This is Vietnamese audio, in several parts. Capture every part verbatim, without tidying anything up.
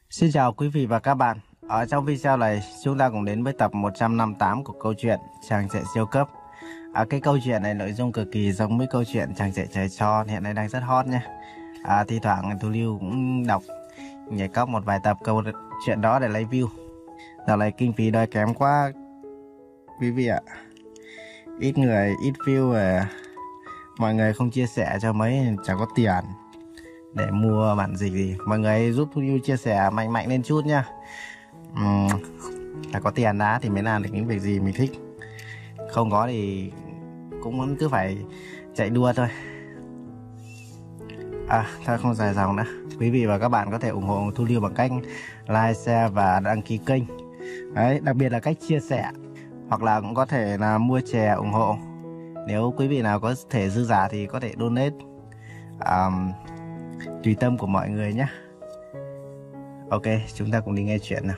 Xin chào quý vị và các bạn. Ở trong video này, chúng ta cùng đến với tập một trăm năm mươi tám của câu chuyện Chàng Trẻ Siêu Cấp. À, cái câu chuyện này nội dung cực kỳ giống với câu chuyện Chàng Trẻ Trời Cho hiện nay đang rất hot nhé. À, thi thoảng Thu Lưu cũng đọc nhảy cóc một vài tập câu chuyện đó để lấy view. Dạo này kinh phí đòi kém quá quý vị ạ. Ít người, ít view, à, mọi người không chia sẻ cho mấy, chẳng có tiền để mua bản dịch gì. Mọi người giúp Thu Lưu chia sẻ mạnh mạnh lên chút nha. uhm, Là có tiền đã thì mới làm được những việc gì mình thích. Không có thì cũng vẫn cứ phải chạy đua thôi. À, thôi không dài dòng nữa. Quý vị và các bạn có thể ủng hộ Thu Lưu bằng cách like, share và đăng ký kênh. Đấy, đặc biệt là cách chia sẻ. Hoặc là cũng có thể là mua chè ủng hộ. Nếu quý vị nào có thể dư giả thì có thể donate. um, Tùy tâm của mọi người nhé. Ok, chúng ta cùng đi nghe chuyện nào.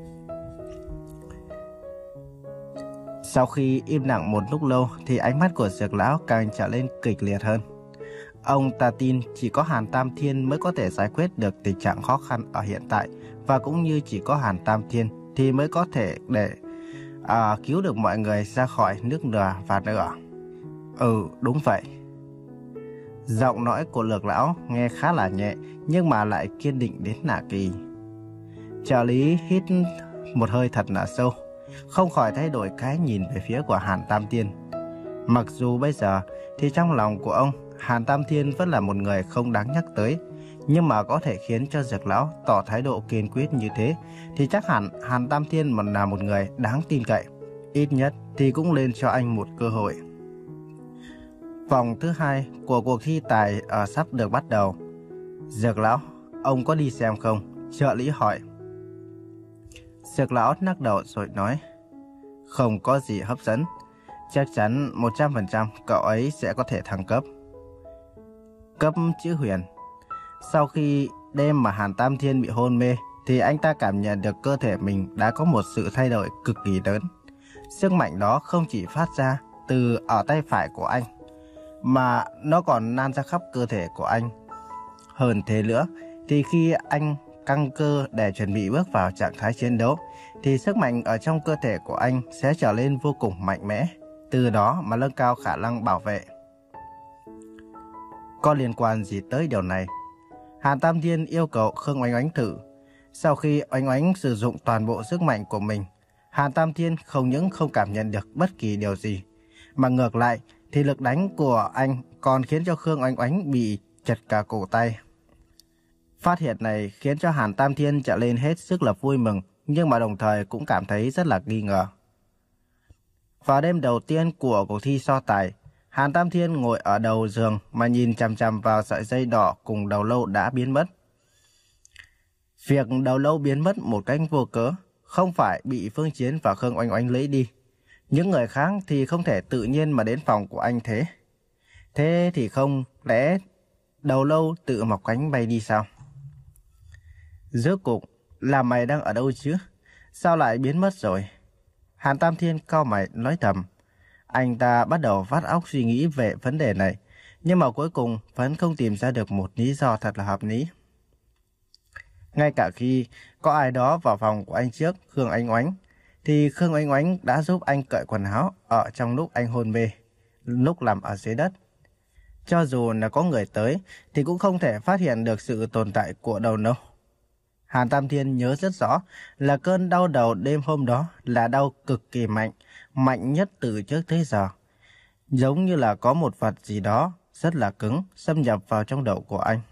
Sau khi im lặng một lúc lâu thì ánh mắt của Dược lão càng trở lên kịch liệt hơn. Ông ta tin chỉ có Hàn Tam Thiên mới có thể giải quyết được tình trạng khó khăn ở hiện tại, và cũng như chỉ có Hàn Tam Thiên thì mới có thể để à, cứu được mọi người ra khỏi nước lửa và lửa. Ừ, đúng vậy. Giọng nói của Lược lão nghe khá là nhẹ nhưng mà lại kiên định đến lạ kỳ. Trợ lý hít một hơi thật là sâu, không khỏi thay đổi cái nhìn về phía của Hàn Tam Thiên. Mặc dù bây giờ thì trong lòng của ông, Hàn Tam Thiên vẫn là một người không đáng nhắc tới, nhưng mà có thể khiến cho Dược lão tỏ thái độ kiên quyết như thế thì chắc hẳn Hàn Tam Thiên mà là một người đáng tin cậy. Ít nhất thì cũng nên cho anh một cơ hội. Vòng thứ hai của cuộc thi tài ở sắp được bắt đầu. Dược lão, ông có đi xem không? Trợ lý hỏi. Dược lão lắc đầu rồi nói, không có gì hấp dẫn. Chắc chắn một trăm phần trăm cậu ấy sẽ có thể thăng cấp. Cấp chữ huyền. Sau khi đêm mà Hàn Tam Thiên bị hôn mê thì anh ta cảm nhận được cơ thể mình đã có một sự thay đổi cực kỳ lớn. Sức mạnh đó không chỉ phát ra từ ở tay phải của anh, mà nó còn lan ra khắp cơ thể của anh. Hơn thế nữa, thì khi anh căng cơ để chuẩn bị bước vào trạng thái chiến đấu, thì sức mạnh ở trong cơ thể của anh sẽ trở lên vô cùng mạnh mẽ, từ đó mà nâng cao khả năng bảo vệ. Có liên quan gì tới điều này? Hàn Tam Thiên yêu cầu Khương Oánh Oánh thử. Sau khi Oánh Oánh sử dụng toàn bộ sức mạnh của mình, Hàn Tam Thiên không những không cảm nhận được bất kỳ điều gì, mà ngược lại thì lực đánh của anh còn khiến cho Khương Oánh Oánh bị chật cả cổ tay. Phát hiện này khiến cho Hàn Tam Thiên trở lên hết sức là vui mừng, nhưng mà đồng thời cũng cảm thấy rất là nghi ngờ. Vào đêm đầu tiên của cuộc thi so tài, Hàn Tam Thiên ngồi ở đầu giường mà nhìn chằm chằm vào sợi dây đỏ cùng đầu lâu đã biến mất. Việc đầu lâu biến mất một cách vô cớ không phải bị Phương Chiến và Khương Oánh Oánh lấy đi. Những người khác thì không thể tự nhiên mà đến phòng của anh thế. Thế thì không lẽ đầu lâu tự mọc cánh bay đi sao? Rốt cuộc là mày đang ở đâu chứ? Sao lại biến mất rồi? Hàn Tam Thiên cau mày nói thầm. Anh ta bắt đầu vắt óc suy nghĩ về vấn đề này, nhưng mà cuối cùng vẫn không tìm ra được một lý do thật là hợp lý. Ngay cả khi có ai đó vào phòng của anh trước Khương Oánh Oánh, thì Khương Oánh Oánh đã giúp anh cởi quần áo ở trong lúc anh hôn mê, lúc nằm ở dưới đất. Cho dù là có người tới thì cũng không thể phát hiện được sự tồn tại của đầu lâu. Hàn Tam Thiên nhớ rất rõ là cơn đau đầu đêm hôm đó là đau cực kỳ mạnh, mạnh nhất từ trước tới giờ. Giống như là có một vật gì đó rất là cứng xâm nhập vào trong đầu của anh.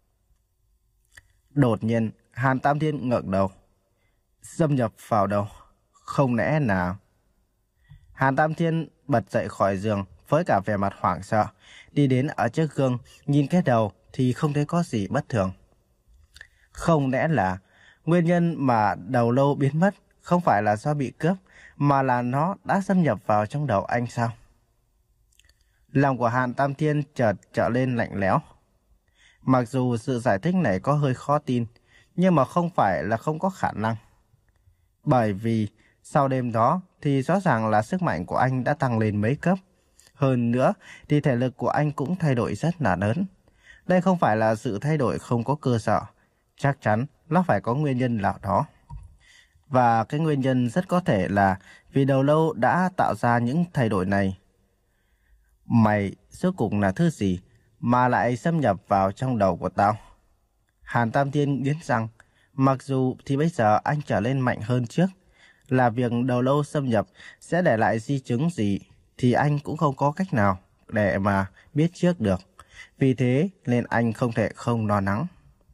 Đột nhiên, Hàn Tam Thiên ngẩng đầu. Xâm nhập vào đầu? Không lẽ là... Hàn Tam Thiên bật dậy khỏi giường với cả vẻ mặt hoảng sợ, đi đến ở trước gương, nhìn cái đầu thì không thấy có gì bất thường. Không lẽ là nguyên nhân mà đầu lâu biến mất không phải là do bị cướp, mà là nó đã xâm nhập vào trong đầu anh sao? Lòng của Hàn Tam Thiên chợt trở lên lạnh lẽo. Mặc dù sự giải thích này có hơi khó tin, nhưng mà không phải là không có khả năng. Bởi vì sau đêm đó thì rõ ràng là sức mạnh của anh đã tăng lên mấy cấp. Hơn nữa thì thể lực của anh cũng thay đổi rất là lớn. Đây không phải là sự thay đổi không có cơ sở. chắc chắn nó phải có nguyên nhân nào đó. Và cái nguyên nhân rất có thể là vì đầu lâu đã tạo ra những thay đổi này. Mày rốt cuộc là thứ gì mà lại xâm nhập vào trong đầu của tao? Hàn Tam Thiên nghiến răng, mặc dù thì bây giờ anh trở lên mạnh hơn trước, là việc đầu lâu xâm nhập sẽ để lại di chứng gì thì anh cũng không có cách nào để mà biết trước được. Vì thế nên anh không thể không lo lắng.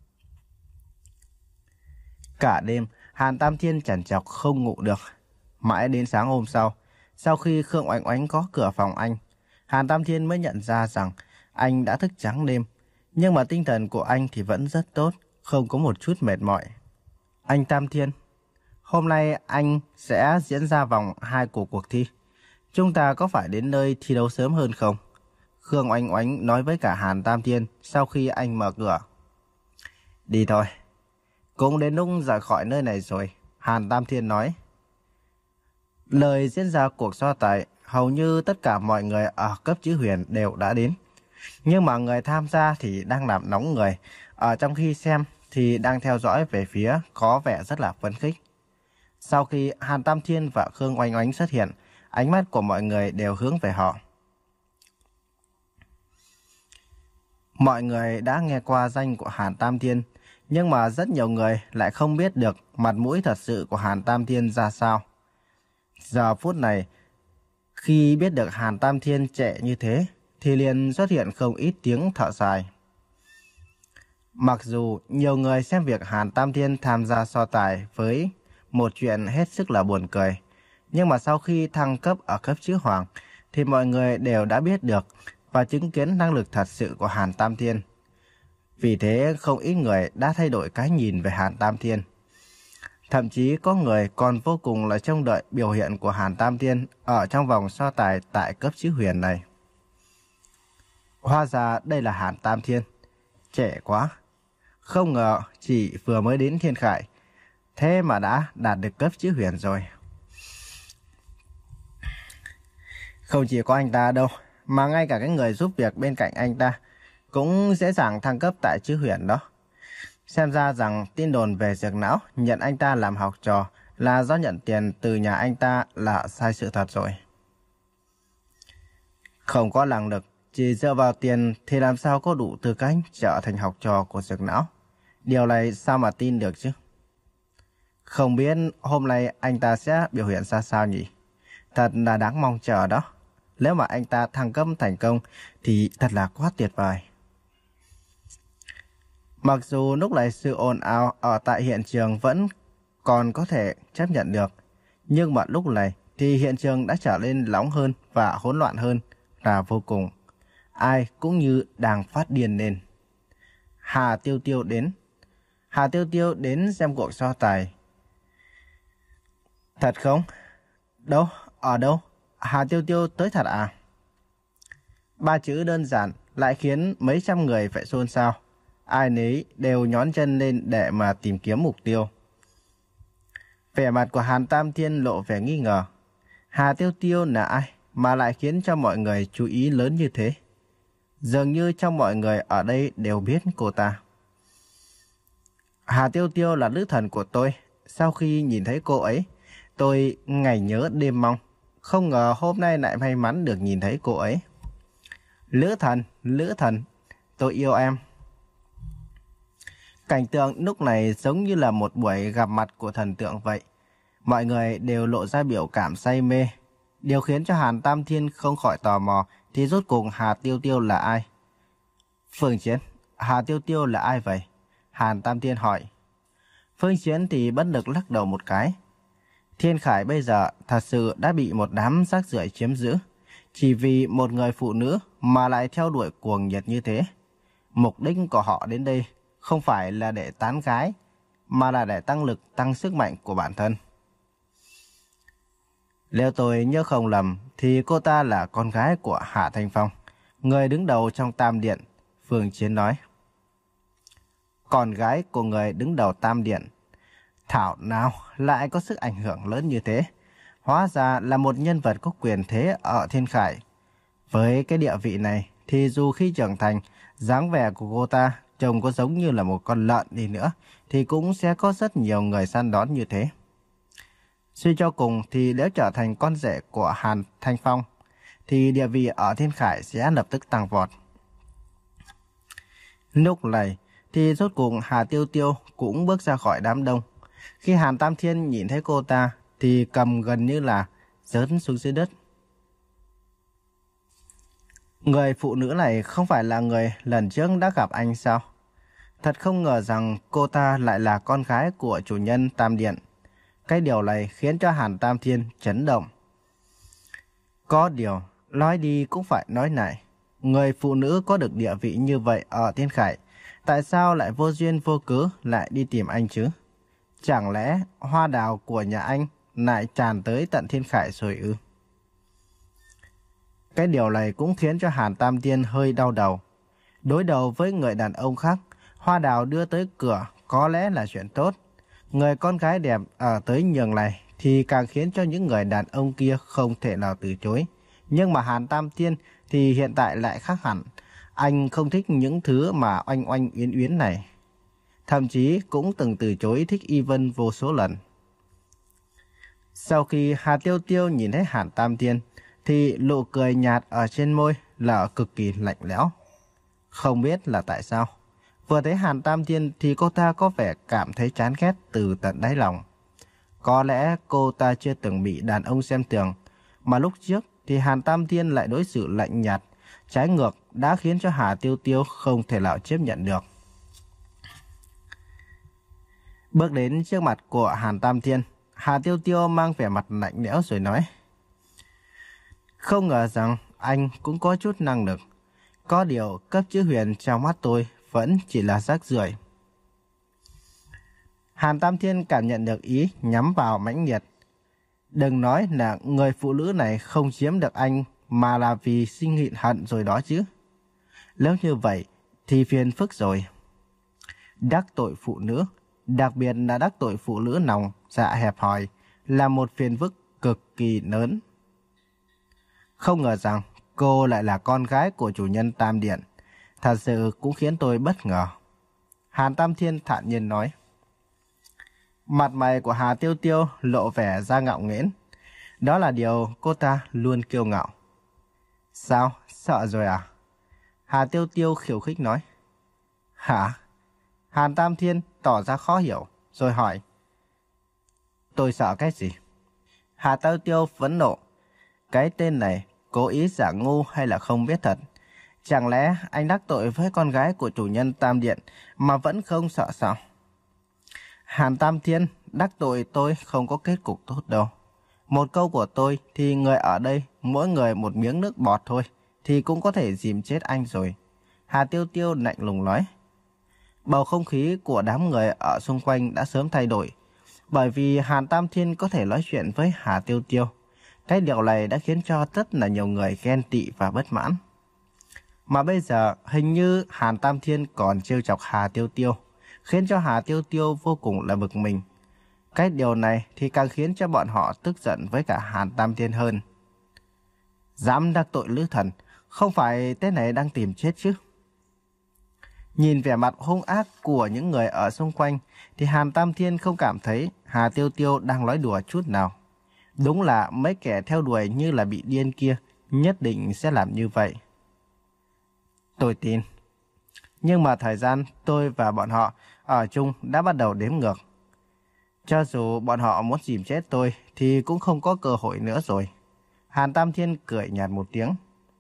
Cả đêm, Hàn Tam Thiên chằn chọc không ngủ được. Mãi đến sáng hôm sau, sau khi Khương Oánh Oánh có cửa phòng anh, Hàn Tam Thiên mới nhận ra rằng anh đã thức trắng đêm. Nhưng mà tinh thần của anh thì vẫn rất tốt, không có một chút mệt mỏi. Anh Tam Thiên, hôm nay anh sẽ diễn ra vòng hai của cuộc thi. Chúng ta có phải đến nơi thi đấu sớm hơn không? Khương Oánh Oánh nói với cả Hàn Tam Thiên sau khi anh mở cửa. Đi thôi. Cũng đến lúc rời khỏi nơi này rồi, Hàn Tam Thiên nói. Lời diễn ra cuộc so tài, hầu như tất cả mọi người ở cấp chữ huyền đều đã đến. Nhưng mà người tham gia thì đang làm nóng người, ở trong khi xem thì đang theo dõi về phía có vẻ rất là phấn khích. Sau khi Hàn Tam Thiên và Khương Oánh Oánh xuất hiện, ánh mắt của mọi người đều hướng về họ. Mọi người đã nghe qua danh của Hàn Tam Thiên, nhưng mà rất nhiều người lại không biết được mặt mũi thật sự của Hàn Tam Thiên ra sao. Giờ phút này, khi biết được Hàn Tam Thiên trệ như thế, thì liền xuất hiện không ít tiếng thở dài. Mặc dù nhiều người xem việc Hàn Tam Thiên tham gia so tài với một chuyện hết sức là buồn cười, nhưng mà sau khi thăng cấp ở cấp chữ hoàng, thì mọi người đều đã biết được và chứng kiến năng lực thật sự của Hàn Tam Thiên. Vì thế không ít người đã thay đổi cái nhìn về Hàn Tam Thiên. Thậm chí có người còn vô cùng là trông đợi biểu hiện của Hàn Tam Thiên ở trong vòng so tài tại cấp chữ huyền này. Hóa ra đây là Hàn Tam Thiên. Trẻ quá. Không ngờ chỉ vừa mới đến Thiên Khải, thế mà đã đạt được cấp chữ huyền rồi. Không chỉ có anh ta đâu, mà ngay cả cái người giúp việc bên cạnh anh ta cũng dễ dàng thăng cấp tại chữ huyền đó. Xem ra rằng tin đồn về Dược Não nhận anh ta làm học trò là do nhận tiền từ nhà anh ta là sai sự thật rồi. Không có năng lực, chỉ dựa vào tiền thì làm sao có đủ tư cách trở thành học trò của Dược Não. Điều này sao mà tin được chứ? Không biết hôm nay anh ta sẽ biểu hiện ra sao nhỉ? Thật là đáng mong chờ đó. Nếu mà anh ta thăng cấp thành công thì thật là quá tuyệt vời. Mặc dù lúc này sự ồn ào ở tại hiện trường vẫn còn có thể chấp nhận được, nhưng mà lúc này thì hiện trường đã trở nên nóng hơn và hỗn loạn hơn là vô cùng. Ai cũng như đang phát điên lên. Hà Tiêu Tiêu đến. Hà Tiêu Tiêu đến xem cuộc so tài. Thật không? Đâu? Ở đâu? Hà Tiêu Tiêu tới thật à? Ba chữ đơn giản lại khiến mấy trăm người phải xôn xao. Ai nấy đều nhón chân lên để mà tìm kiếm mục tiêu. Vẻ mặt của Hàn Tam Thiên lộ vẻ nghi ngờ. Hà Tiêu Tiêu là ai mà lại khiến cho mọi người chú ý lớn như thế? Dường như trong mọi người ở đây đều biết cô ta. Hà Tiêu Tiêu là nữ thần của tôi. Sau khi nhìn thấy cô ấy, tôi ngày nhớ đêm mong. Không ngờ hôm nay lại may mắn được nhìn thấy cô ấy. Lữ thần, lữ thần, tôi yêu em. Cảnh tượng lúc này giống như là một buổi gặp mặt của thần tượng vậy. Mọi người đều lộ ra biểu cảm say mê. Điều khiến cho Hàn Tam Thiên không khỏi tò mò thì rốt cuộc Hà Tiêu Tiêu là ai? Phương Chiến, Hà Tiêu Tiêu là ai vậy? Hàn Tam Thiên hỏi. Phương Chiến thì bất lực lắc đầu một cái. Thiên Khải bây giờ thật sự đã bị một đám rác rưởi chiếm giữ. Chỉ vì một người phụ nữ mà lại theo đuổi cuồng nhiệt như thế. Mục đích của họ đến đây không phải là để tán gái, mà là để tăng lực, tăng sức mạnh của bản thân. Nếu tôi nhớ không lầm thì cô ta là con gái của Hạ Thanh Phong, người đứng đầu trong Tam Điện, Phương Chiến nói. Con gái của người đứng đầu Tam Điện. Thảo nào lại có sức ảnh hưởng lớn như thế. Hóa ra là một nhân vật có quyền thế ở Thiên Khải. Với cái địa vị này thì dù khi trưởng thành, dáng vẻ của cô ta trông có giống như là một con lợn đi nữa, thì cũng sẽ có rất nhiều người săn đón như thế. Suy cho cùng thì nếu trở thành con rể của Hàn Thanh Phong, thì địa vị ở Thiên Khải sẽ lập tức tăng vọt. Lúc này thì rốt cuộc Hà Tiêu Tiêu cũng bước ra khỏi đám đông. Khi Hàn Tam Thiên nhìn thấy cô ta thì cầm gần như là rớt xuống dưới đất. Người phụ nữ này không phải là người lần trước đã gặp anh sao? Thật không ngờ rằng cô ta lại là con gái của chủ nhân Tam Điện. Cái điều này khiến cho Hàn Tam Thiên chấn động. Có điều, nói đi cũng phải nói lại. Người phụ nữ có được địa vị như vậy ở Thiên Khải, tại sao lại vô duyên vô cớ lại đi tìm anh chứ? Chẳng lẽ hoa đào của nhà anh lại tràn tới tận Thiên Khải rồi ư? Cái điều này cũng khiến cho Hàn Tam Thiên hơi đau đầu. Đối đầu với người đàn ông khác, hoa đào đưa tới cửa có lẽ là chuyện tốt. Người con gái đẹp ở tới nhường này thì càng khiến cho những người đàn ông kia không thể nào từ chối. Nhưng mà Hàn Tam Thiên thì hiện tại lại khác hẳn. Anh không thích những thứ mà oanh oanh uyến uyến này. Thậm chí cũng từng từ chối Thích Y Vân vô số lần. Sau khi Hà Tiêu Tiêu nhìn thấy Hàn Tam Thiên thì nụ cười nhạt ở trên môi là cực kỳ lạnh lẽo. Không biết là tại sao, vừa thấy Hàn Tam Thiên thì cô ta có vẻ cảm thấy chán ghét từ tận đáy lòng. Có lẽ cô ta chưa từng bị đàn ông xem thường, mà lúc trước thì Hàn Tam Thiên lại đối xử lạnh nhạt, trái ngược đã khiến cho Hà Tiêu Tiêu không thể nào chấp nhận được. Bước đến trước mặt của Hàn Tam Thiên, Hà Tiêu Tiêu mang vẻ mặt lạnh lẽo rồi nói: Không ngờ rằng anh cũng có chút năng lực. Có điều cấp chữ huyền trong mắt tôi vẫn chỉ là rác rưởi. Hàn Tam Thiên cảm nhận được ý nhắm vào mãnh liệt. Đừng nói là người phụ nữ này không chiếm được anh mà là vì sinh hịn hận rồi đó chứ. Nếu như vậy thì phiền phức rồi. Đắc tội phụ nữ, đặc biệt là đắc tội phụ nữ lòng dạ hẹp hòi, là một phiền phức cực kỳ lớn. Không ngờ rằng cô lại là con gái của chủ nhân Tam Điện. Thật sự cũng khiến tôi bất ngờ. Hàn Tam Thiên thản nhiên nói. Mặt mày của Hà Tiêu Tiêu lộ vẻ ra ngạo nghễ. Đó là điều cô ta luôn kiêu ngạo. Sao? Sợ rồi à? Hà Tiêu Tiêu khiêu khích nói. Hả? Hàn Tam Thiên tỏ ra khó hiểu, rồi hỏi. Tôi sợ cái gì? Hà Tiêu Tiêu phẫn nộ. Cái tên này cố ý giả ngu hay là không biết thật? Chẳng lẽ anh đắc tội với con gái của chủ nhân Tam Điện mà vẫn không sợ sao? Hàn Tam Thiên, đắc tội tôi không có kết cục tốt đâu. Một câu của tôi thì người ở đây mỗi người một miếng nước bọt thôi thì cũng có thể dìm chết anh rồi. Hà Tiêu Tiêu lạnh lùng nói. Bầu không khí của đám người ở xung quanh đã sớm thay đổi. Bởi vì Hàn Tam Thiên có thể nói chuyện với Hà Tiêu Tiêu. Cái điều này đã khiến cho rất là nhiều người ghen tị và bất mãn. Mà bây giờ hình như Hàn Tam Thiên còn trêu chọc Hà Tiêu Tiêu, khiến cho Hà Tiêu Tiêu vô cùng là bực mình. Cái điều này thì càng khiến cho bọn họ tức giận với cả Hàn Tam Thiên hơn. Dám đắc tội Lữ Thần, không phải tên này đang tìm chết chứ? Nhìn vẻ mặt hung ác của những người ở xung quanh thì Hàn Tam Thiên không cảm thấy Hà Tiêu Tiêu đang nói đùa chút nào. Đúng là mấy kẻ theo đuổi như là bị điên kia nhất định sẽ làm như vậy. Tôi tin. Nhưng mà thời gian tôi và bọn họ ở chung đã bắt đầu đếm ngược. Cho dù bọn họ muốn dìm chết tôi thì cũng không có cơ hội nữa rồi. Hàn Tam Thiên cười nhạt một tiếng.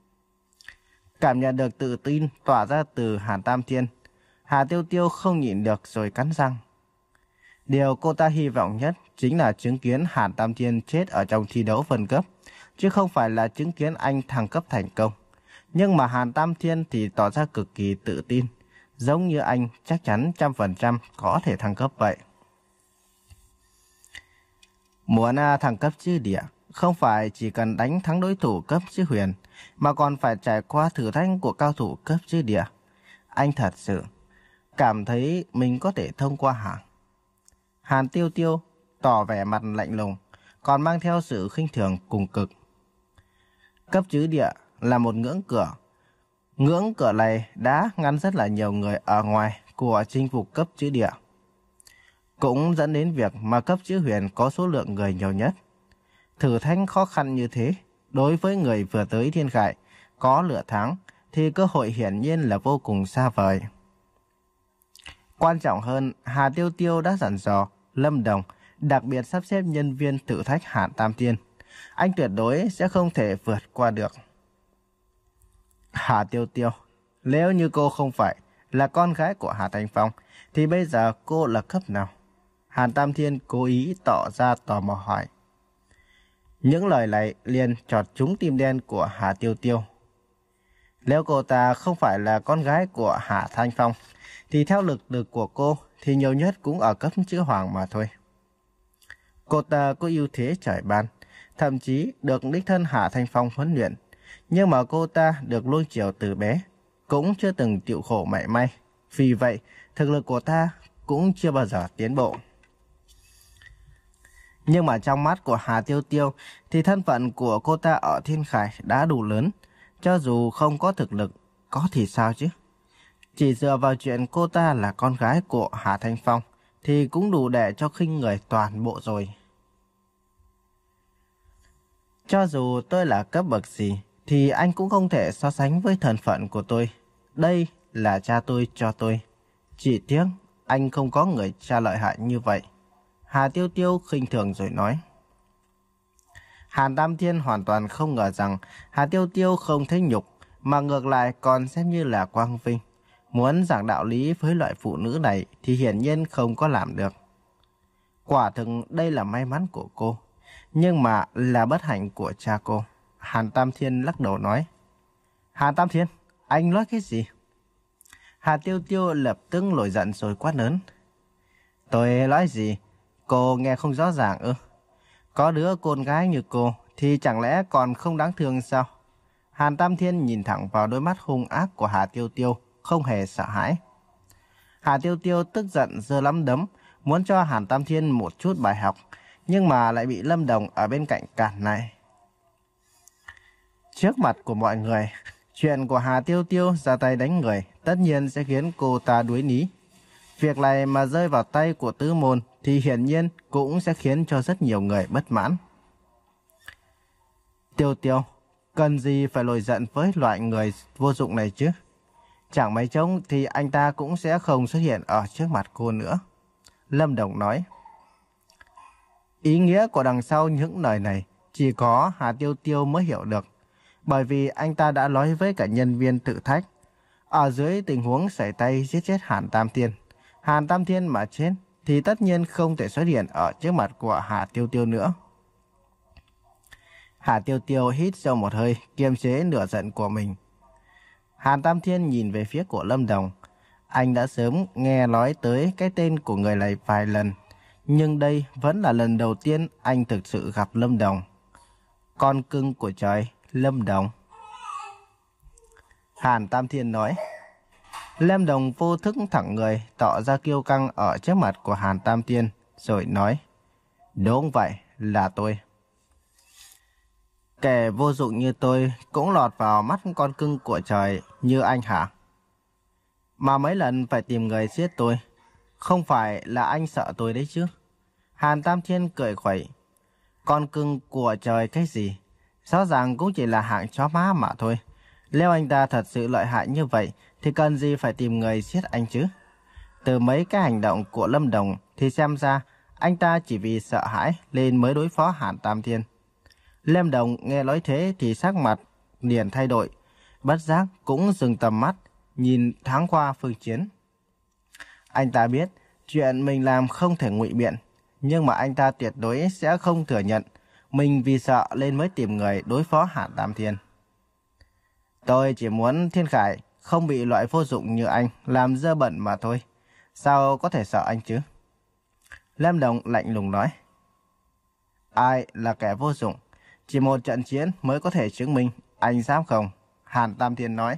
Cảm nhận được tự tin tỏa ra từ Hàn Tam Thiên, Hà Tiêu Tiêu không nhịn được rồi cắn răng. Điều cô ta hy vọng nhất chính là chứng kiến Hàn Tam Thiên chết ở trong thi đấu phân cấp, chứ không phải là chứng kiến anh thăng cấp thành công. Nhưng mà Hàn Tam Thiên thì tỏ ra cực kỳ tự tin, giống như anh chắc chắn trăm phần trăm có thể thăng cấp vậy. Muốn thăng cấp chư địa, không phải chỉ cần đánh thắng đối thủ cấp chư huyền, mà còn phải trải qua thử thách của cao thủ cấp chư địa. Anh thật sự cảm thấy mình có thể thông qua hả? Hàn Tiêu Tiêu tỏ vẻ mặt lạnh lùng, còn mang theo sự khinh thường cùng cực. Cấp chư địa là một ngưỡng cửa. Ngưỡng cửa này đã ngăn rất là nhiều người ở ngoài của chinh phục cấp chữ địa, cũng dẫn đến việc mà cấp chữ huyền có số lượng người nhiều nhất. Thử thách khó khăn như thế, đối với người vừa tới thiên khải, có lửa thắng, thì cơ hội hiển nhiên là vô cùng xa vời. Quan trọng hơn, Hà Tiêu Tiêu đã dặn dò Lâm Đồng đặc biệt sắp xếp nhân viên thử thách Hàn Tam Thiên. Anh tuyệt đối sẽ không thể vượt qua được. Hà Tiêu Tiêu, nếu như cô không phải là con gái của Hà Thanh Phong, thì bây giờ cô là cấp nào? Hàn Tam Thiên cố ý tỏ ra tò mò hỏi. Những lời này liền chọt trúng tim đen của Hà Tiêu Tiêu. Nếu cô ta không phải là con gái của Hà Thanh Phong, thì theo lực lực của cô thì nhiều nhất cũng ở cấp chữ hoàng mà thôi. Cô ta có ưu thế trời ban, thậm chí được đích thân Hà Thanh Phong huấn luyện. Nhưng mà cô ta được nuông chiều từ bé, cũng chưa từng chịu khổ mảy may. Vì vậy, thực lực của ta cũng chưa bao giờ tiến bộ. Nhưng mà trong mắt của Hà Tiêu Tiêu thì thân phận của cô ta ở Thiên Khải đã đủ lớn. Cho dù không có thực lực, có thì sao chứ? Chỉ dựa vào chuyện cô ta là con gái của Hà Thanh Phong thì cũng đủ để cho khinh người toàn bộ rồi. Cho dù tôi là cấp bậc gì thì anh cũng không thể so sánh với thân phận của tôi. Đây là cha tôi cho tôi. Chỉ tiếc anh không có người cha lợi hại như vậy. Hà Tiêu Tiêu khinh thường rồi nói. Hàn Tam Thiên hoàn toàn không ngờ rằng Hà Tiêu Tiêu không thấy nhục, mà ngược lại còn xem như là quang vinh. Muốn giảng đạo lý với loại phụ nữ này thì hiển nhiên không có làm được. Quả thực đây là may mắn của cô, nhưng mà là bất hạnh của cha cô. Hàn Tam Thiên lắc đầu nói. Hàn Tam Thiên, anh nói cái gì? Hà Tiêu Tiêu lập tức nổi giận rồi quát lớn. Tôi nói gì? Cô nghe không rõ ràng ư? Có đứa con gái như cô thì chẳng lẽ còn không đáng thương sao? Hàn Tam Thiên nhìn thẳng vào đôi mắt hung ác của Hà Tiêu Tiêu, không hề sợ hãi. Hà Tiêu Tiêu tức giận giơ nắm đấm, muốn cho Hàn Tam Thiên một chút bài học, nhưng mà lại bị Lâm Đồng ở bên cạnh cản lại. Trước mặt của mọi người, chuyện của Hà Tiêu Tiêu ra tay đánh người tất nhiên sẽ khiến cô ta đuối lý. Việc này mà rơi vào tay của tứ môn thì hiển nhiên cũng sẽ khiến cho rất nhiều người bất mãn. Tiêu Tiêu, cần gì phải nổi giận với loại người vô dụng này chứ? Chẳng mấy chốc thì anh ta cũng sẽ không xuất hiện ở trước mặt cô nữa. Lâm Đồng nói. Ý nghĩa của đằng sau những lời này chỉ có Hà Tiêu Tiêu mới hiểu được. Bởi vì anh ta đã nói với cả nhân viên thử thách. Ở dưới tình huống xảy tay giết chết Hàn Tam Thiên, Hàn Tam Thiên mà chết thì tất nhiên không thể xuất hiện ở trước mặt của Hà Tiêu Tiêu nữa. Hà Tiêu Tiêu hít sâu một hơi, kiềm chế nửa giận của mình. Hàn Tam Thiên nhìn về phía của Lâm Đồng. Anh đã sớm nghe nói tới cái tên của người này vài lần, nhưng đây vẫn là lần đầu tiên anh thực sự gặp Lâm Đồng. Con cưng của trời, Lâm Đồng. Hàn Tam Thiên nói. Lâm Đồng vô thức thẳng người, tỏ ra kiêu căng ở trước mặt của Hàn Tam Thiên, rồi nói. Đúng vậy, là tôi. Kẻ vô dụng như tôi cũng lọt vào mắt con cưng của trời như anh hả? Mà mấy lần phải tìm người giết tôi, không phải là anh sợ tôi đấy chứ? Hàn Tam Thiên cười khuẩy. Con cưng của trời cái gì? Rõ ràng cũng chỉ là hạng chó má mà thôi. Nếu anh ta thật sự lợi hại như vậy thì cần gì phải tìm người giết anh chứ? Từ mấy cái hành động của Lâm Đồng thì xem ra anh ta chỉ vì sợ hãi nên mới đối phó Hàn Tam Thiên. Lâm Đồng nghe nói thế thì sắc mặt liền thay đổi, bất giác cũng dừng tầm mắt nhìn thoáng qua phương chiến. Anh ta biết chuyện mình làm không thể ngụy biện, nhưng mà anh ta tuyệt đối sẽ không thừa nhận mình vì sợ nên mới tìm người đối phó Hàn Tam Thiên. Tôi chỉ muốn Thiên Khải không bị loại vô dụng như anh làm dơ bẩn mà thôi. Sao có thể sợ anh chứ? Lâm Đồng lạnh lùng nói. Ai là kẻ vô dụng? Chỉ một trận chiến mới có thể chứng minh. Anh dám không? Hàn Tam Thiên nói.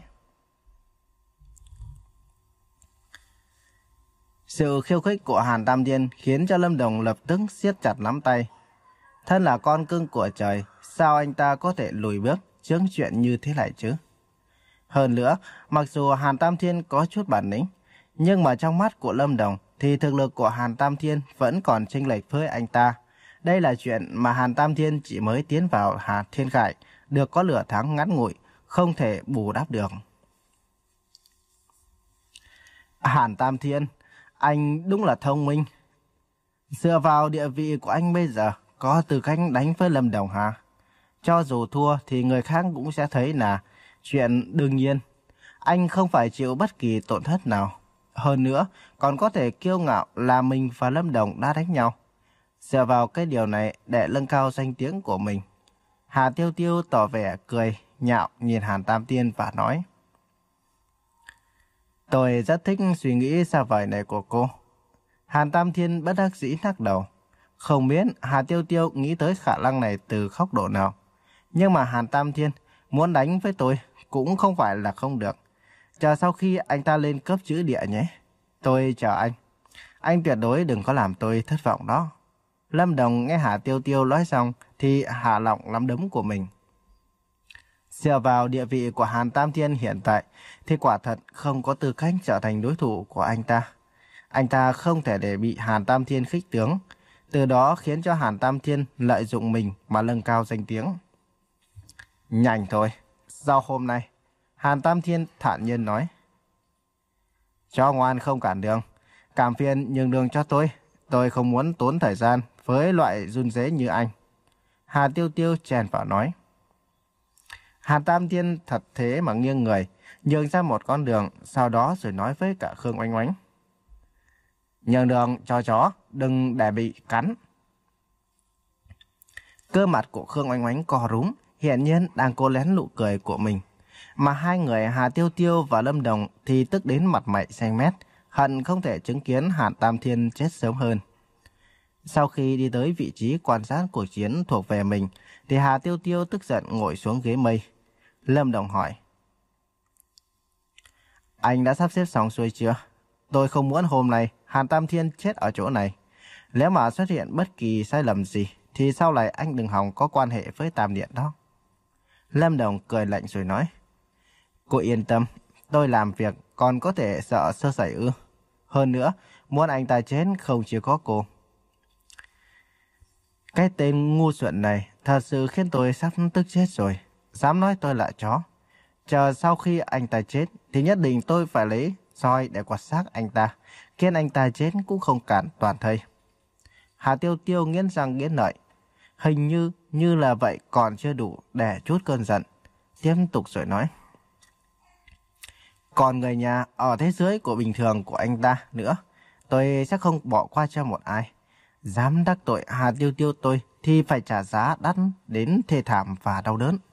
Sự khiêu khích của Hàn Tam Thiên khiến cho Lâm Đồng lập tức siết chặt nắm tay. Thân là con cưng của trời, sao anh ta có thể lùi bước trước chuyện như thế này chứ? Hơn nữa, mặc dù Hàn Tam Thiên có chút bản lĩnh, nhưng mà trong mắt của Lâm Đồng thì thực lực của Hàn Tam Thiên vẫn còn chênh lệch với anh ta. Đây là chuyện mà Hàn Tam Thiên chỉ mới tiến vào Hàn Thiên Khải, được có lửa tháng ngắn ngủi, không thể bù đắp được. Hàn Tam Thiên, anh đúng là thông minh. Dựa vào địa vị của anh bây giờ, có tư cách đánh với Lâm Đồng hả? Cho dù thua thì người khác cũng sẽ thấy là chuyện đương nhiên. Anh không phải chịu bất kỳ tổn thất nào. Hơn nữa, còn có thể kiêu ngạo là mình và Lâm Đồng đã đánh nhau. Dựa vào cái điều này để nâng cao danh tiếng của mình. Hà Tiêu Tiêu tỏ vẻ cười, nhạo nhìn Hàn Tam Thiên và nói: Tôi rất thích suy nghĩ xa vời này của cô. Hàn Tam Thiên bất đắc dĩ lắc đầu. Không biết Hà Tiêu Tiêu nghĩ tới khả năng này từ góc độ nào. Nhưng mà Hàn Tam Thiên muốn đánh với tôi cũng không phải là không được. Chờ sau khi anh ta lên cấp chữ địa nhé. Tôi chờ anh. Anh tuyệt đối đừng có làm tôi thất vọng đó. Lâm Đồng nghe Hà Tiêu Tiêu nói xong thì hạ lỏng nắm đấm của mình. Dựa vào địa vị của Hàn Tam Thiên hiện tại thì quả thật không có tư cách trở thành đối thủ của anh ta. Anh ta không thể để bị Hàn Tam Thiên khích tướng, từ đó khiến cho Hàn Tam Thiên lợi dụng mình mà nâng cao danh tiếng. Nhanh thôi, sau hôm nay, Hàn Tam Thiên thản nhiên nói: Cho ngoan không cản đường, cảm phiền nhường đường cho tôi, tôi không muốn tốn thời gian với loại run rế như anh. Hà Tiêu Tiêu chèn vào nói. Hàn Tam Thiên thật thế mà nghiêng người, nhường ra một con đường, sau đó rồi nói với cả Khương Oanh Oanh: Nhường đường cho chó, đừng để bị cắn. Cơ mặt của Khương Oanh Oanh co rúm, hiển nhiên đang cố lén nụ cười của mình. Mà hai người Hà Tiêu Tiêu và Lâm Đồng thì tức đến mặt mày xanh mét, hận không thể chứng kiến Hàn Tam Thiên chết sớm hơn. Sau khi đi tới vị trí quan sát cuộc chiến thuộc về mình, thì Hà Tiêu Tiêu tức giận ngồi xuống ghế mây. Lâm Đồng hỏi: Anh đã sắp xếp xong xuôi chưa? Tôi không muốn hôm nay Hàn Tam Thiên chết ở chỗ này. Nếu mà xuất hiện bất kỳ sai lầm gì, thì sau này anh đừng hòng có quan hệ với Tam Điện đó. Lâm Đồng cười lạnh rồi nói: Cô yên tâm, tôi làm việc còn có thể sợ sơ sẩy ư? Hơn nữa, muốn anh ta chết không chỉ có cô. Cái tên ngu xuẩn này thật sự khiến tôi sắp tức chết rồi. Dám nói tôi là chó. Chờ sau khi anh ta chết thì nhất định tôi phải lấy roi để quạt xác anh ta, khiến anh ta chết cũng không cản toàn thây. Hà Tiêu Tiêu nghiến răng nghiến lợi. Hình như như là vậy còn chưa đủ để trút cơn giận. Tiếp tục rồi nói: Còn người nhà ở thế giới của bình thường của anh ta nữa, tôi sẽ không bỏ qua cho một ai. Dám đắc tội Hà Tiêu Tiêu tôi thì phải trả giá đắt đến thê thảm và đau đớn.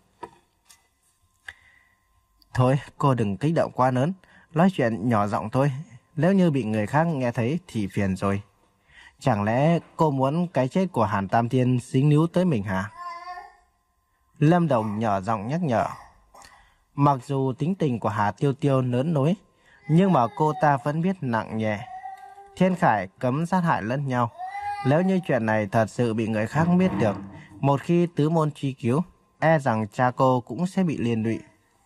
Thôi, cô đừng kích động quá lớn, nói chuyện nhỏ giọng thôi. Nếu như bị người khác nghe thấy thì phiền rồi. Chẳng lẽ cô muốn cái chết của Hàn Tam Thiên dính líu tới mình hả? Lâm Đồng nhỏ giọng nhắc nhở. Mặc dù tính tình của Hà Tiêu Tiêu lớn nối, nhưng mà cô ta vẫn biết nặng nhẹ. Thiên Khải cấm sát hại lẫn nhau. Nếu như chuyện này thật sự bị người khác biết được, một khi tứ môn truy cứu, e rằng cha cô cũng sẽ bị liên lụy.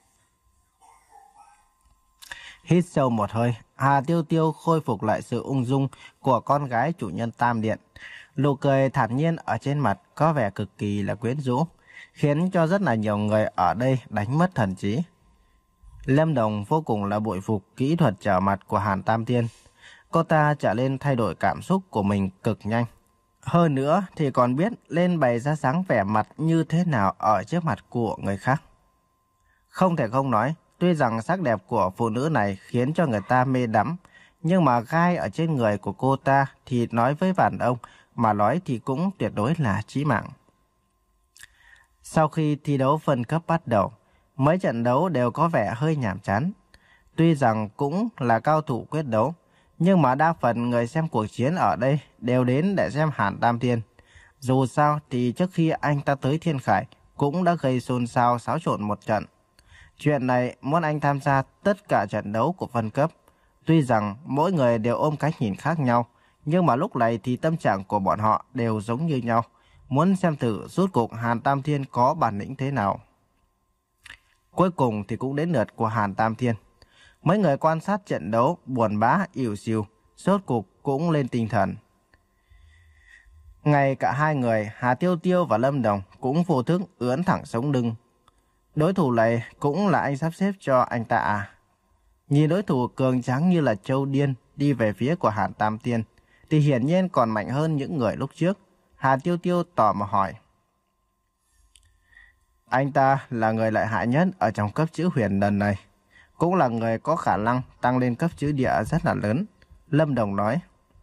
Hít sâu một hơi, Hà Tiêu Tiêu khôi phục lại sự ung dung của con gái chủ nhân Tam Điện. Nụ cười thản nhiên ở trên mặt có vẻ cực kỳ là quyến rũ, khiến cho rất là nhiều người ở đây đánh mất thần trí. Lâm Đồng vô cùng là bội phục kỹ thuật trở mặt của Hàn Tam Thiên. Cô ta trở lên thay đổi cảm xúc của mình cực nhanh. Hơn nữa thì còn biết lên bày ra dáng vẻ mặt như thế nào ở trước mặt của người khác. Không thể không nói, tuy rằng sắc đẹp của phụ nữ này khiến cho người ta mê đắm, nhưng mà gai ở trên người của cô ta thì nói với đàn ông mà nói thì cũng tuyệt đối là chí mạng. Sau khi thi đấu phân cấp bắt đầu, mấy trận đấu đều có vẻ hơi nhàm chán. Tuy rằng cũng là cao thủ quyết đấu, nhưng mà đa phần người xem cuộc chiến ở đây đều đến để xem Hàn Tam Thiên. Dù sao thì trước khi anh ta tới Thiên Khải cũng đã gây xôn xao xáo trộn một trận. Chuyện này muốn anh tham gia tất cả trận đấu của phân cấp. Tuy rằng mỗi người đều ôm cách nhìn khác nhau, nhưng mà lúc này thì tâm trạng của bọn họ đều giống như nhau. Muốn xem thử rốt cuộc Hàn Tam Thiên có bản lĩnh thế nào. Cuối cùng thì cũng đến lượt của Hàn Tam Thiên. Mấy người quan sát trận đấu buồn bã ỉu xìu, rốt cuộc cũng lên tinh thần. Ngay cả hai người Hà Tiêu Tiêu và Lâm Đồng cũng vô thức ưỡn thẳng sống lưng. Đối thủ này cũng là anh sắp xếp cho anh ta à? Nhìn đối thủ cường tráng như là trâu điên đi về phía của Hàn Tam Thiên thì hiển nhiên còn mạnh hơn những người lúc trước. Hà Tiêu Tiêu tò mò hỏi. Anh ta là người lợi hại nhất ở trong cấp chữ huyền lần này, cũng là người có khả năng tăng lên cấp chữ địa rất là lớn, Lâm Đồng nói.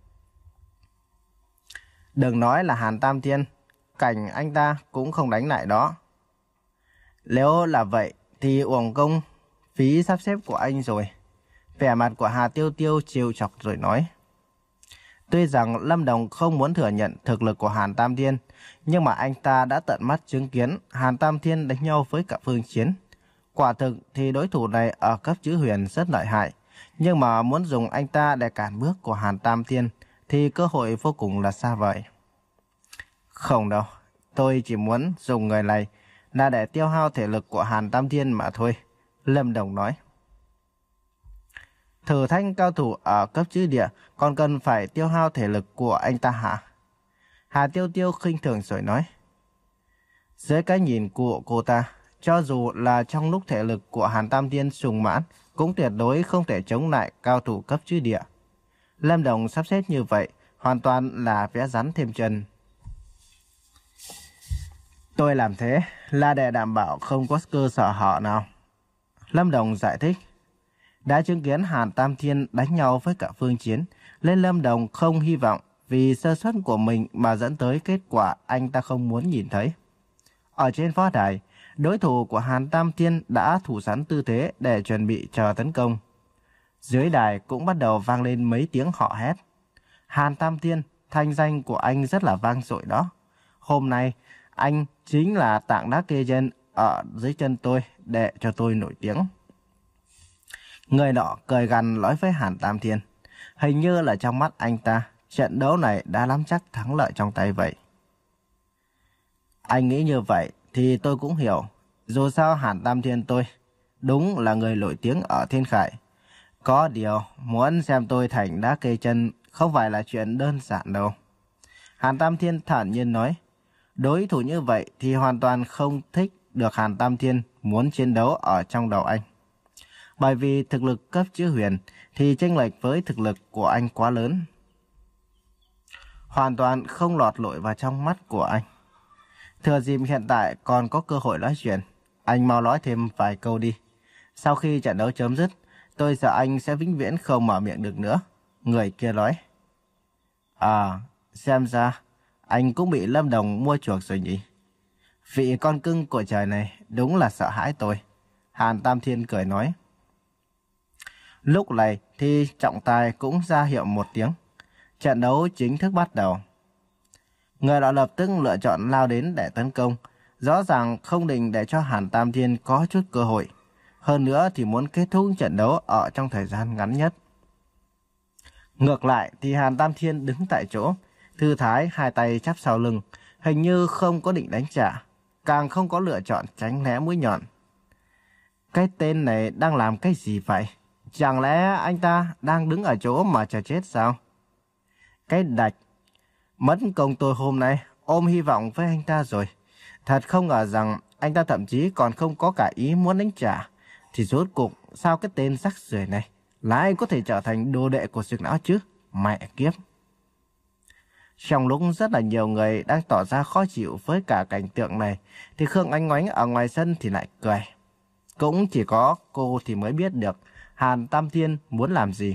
Đừng nói là Hàn Tam Thiên, cảnh anh ta cũng không đánh lại đó. Nếu là vậy thì uổng công phí sắp xếp của anh rồi. Vẻ mặt của Hà Tiêu Tiêu trêu chọc rồi nói. Tuy rằng Lâm Đồng không muốn thừa nhận thực lực của Hàn Tam Thiên, nhưng mà anh ta đã tận mắt chứng kiến Hàn Tam Thiên đánh nhau với cả Phương Chiến. Quả thực thì đối thủ này ở cấp chữ huyền rất lợi hại, nhưng mà muốn dùng anh ta để cản bước của Hàn Tam Thiên thì cơ hội vô cùng là xa vời. Không đâu, tôi chỉ muốn dùng người này là để tiêu hao thể lực của Hàn Tam Thiên mà thôi, Lâm Đồng nói. Thử thách cao thủ ở cấp chữ địa còn cần phải tiêu hao thể lực của anh ta hả? Hà Tiêu Tiêu khinh thường rồi nói. Dưới cái nhìn của cô ta, cho dù là trong lúc thể lực của Hàn Tam Thiên sung mãn, cũng tuyệt đối không thể chống lại cao thủ cấp chữ địa. Lâm Đồng sắp xếp như vậy, hoàn toàn là vẽ rắn thêm chân. Tôi làm thế là để đảm bảo không có cơ sở họ nào. Lâm Đồng giải thích. Đã chứng kiến Hàn Tam Thiên đánh nhau với cả Phương Chiến, nên Lâm Đồng không hy vọng vì sơ suất của mình mà dẫn tới kết quả anh ta không muốn nhìn thấy. Ở trên võ đài, đối thủ của Hàn Tam Thiên đã thủ sẵn tư thế để chuẩn bị chờ tấn công. Dưới đài cũng bắt đầu vang lên mấy tiếng họ hét. Hàn Tam Thiên, thanh danh của anh rất là vang dội đó. Hôm nay, anh chính là tảng đá kê chân ở dưới chân tôi để cho tôi nổi tiếng. Người nọ cười gằn nói với Hàn Tam Thiên. Hình như là trong mắt anh ta, trận đấu này đã nắm chắc thắng lợi trong tay vậy. Anh nghĩ như vậy thì tôi cũng hiểu. Dù sao Hàn Tam Thiên tôi đúng là người nổi tiếng ở Thiên Khải. Có điều muốn xem tôi thành đá cây chân không phải là chuyện đơn giản đâu. Hàn Tam Thiên thản nhiên nói. Đối thủ như vậy thì hoàn toàn không thích được Hàn Tam Thiên muốn chiến đấu ở trong đầu anh. Bởi vì thực lực cấp chữ huyền thì chênh lệch với thực lực của anh quá lớn. Hoàn toàn không lọt lội vào trong mắt của anh. Thừa dịp hiện tại còn có cơ hội nói chuyện, anh mau nói thêm vài câu đi. Sau khi trận đấu chấm dứt, tôi sợ anh sẽ vĩnh viễn không mở miệng được nữa. Người kia nói. À, xem ra anh cũng bị Lâm Đồng mua chuộc rồi nhỉ. Vị con cưng của trời này đúng là sợ hãi tôi. Hàn Tam Thiên cười nói. Lúc này thì trọng tài cũng ra hiệu một tiếng. Trận đấu chính thức bắt đầu. Người đó lập tức lựa chọn lao đến để tấn công. Rõ ràng không định để cho Hàn Tam Thiên có chút cơ hội. Hơn nữa thì muốn kết thúc trận đấu ở trong thời gian ngắn nhất. Ngược lại thì Hàn Tam Thiên đứng tại chỗ, thư thái hai tay chắp sau lưng, hình như không có định đánh trả, càng không có lựa chọn tránh né mũi nhọn. Cái tên này đang làm cái gì vậy? Chẳng lẽ anh ta đang đứng ở chỗ mà chờ chết sao? Cái đạch, mất công tôi hôm nay ôm hy vọng với anh ta rồi. Thật không ngờ rằng anh ta thậm chí còn không có cả ý muốn đánh trả. Thì rốt cuộc sao cái tên rắc rưởi này lại có thể trở thành đồ đệ của Dược Lão chứ? Mẹ kiếp! Trong lúc rất là nhiều người đang tỏ ra khó chịu với cả cảnh tượng này, thì Khương Ánh Oánh ở ngoài sân thì lại cười. Cũng chỉ có cô thì mới biết được Hàn Tam Thiên muốn làm gì.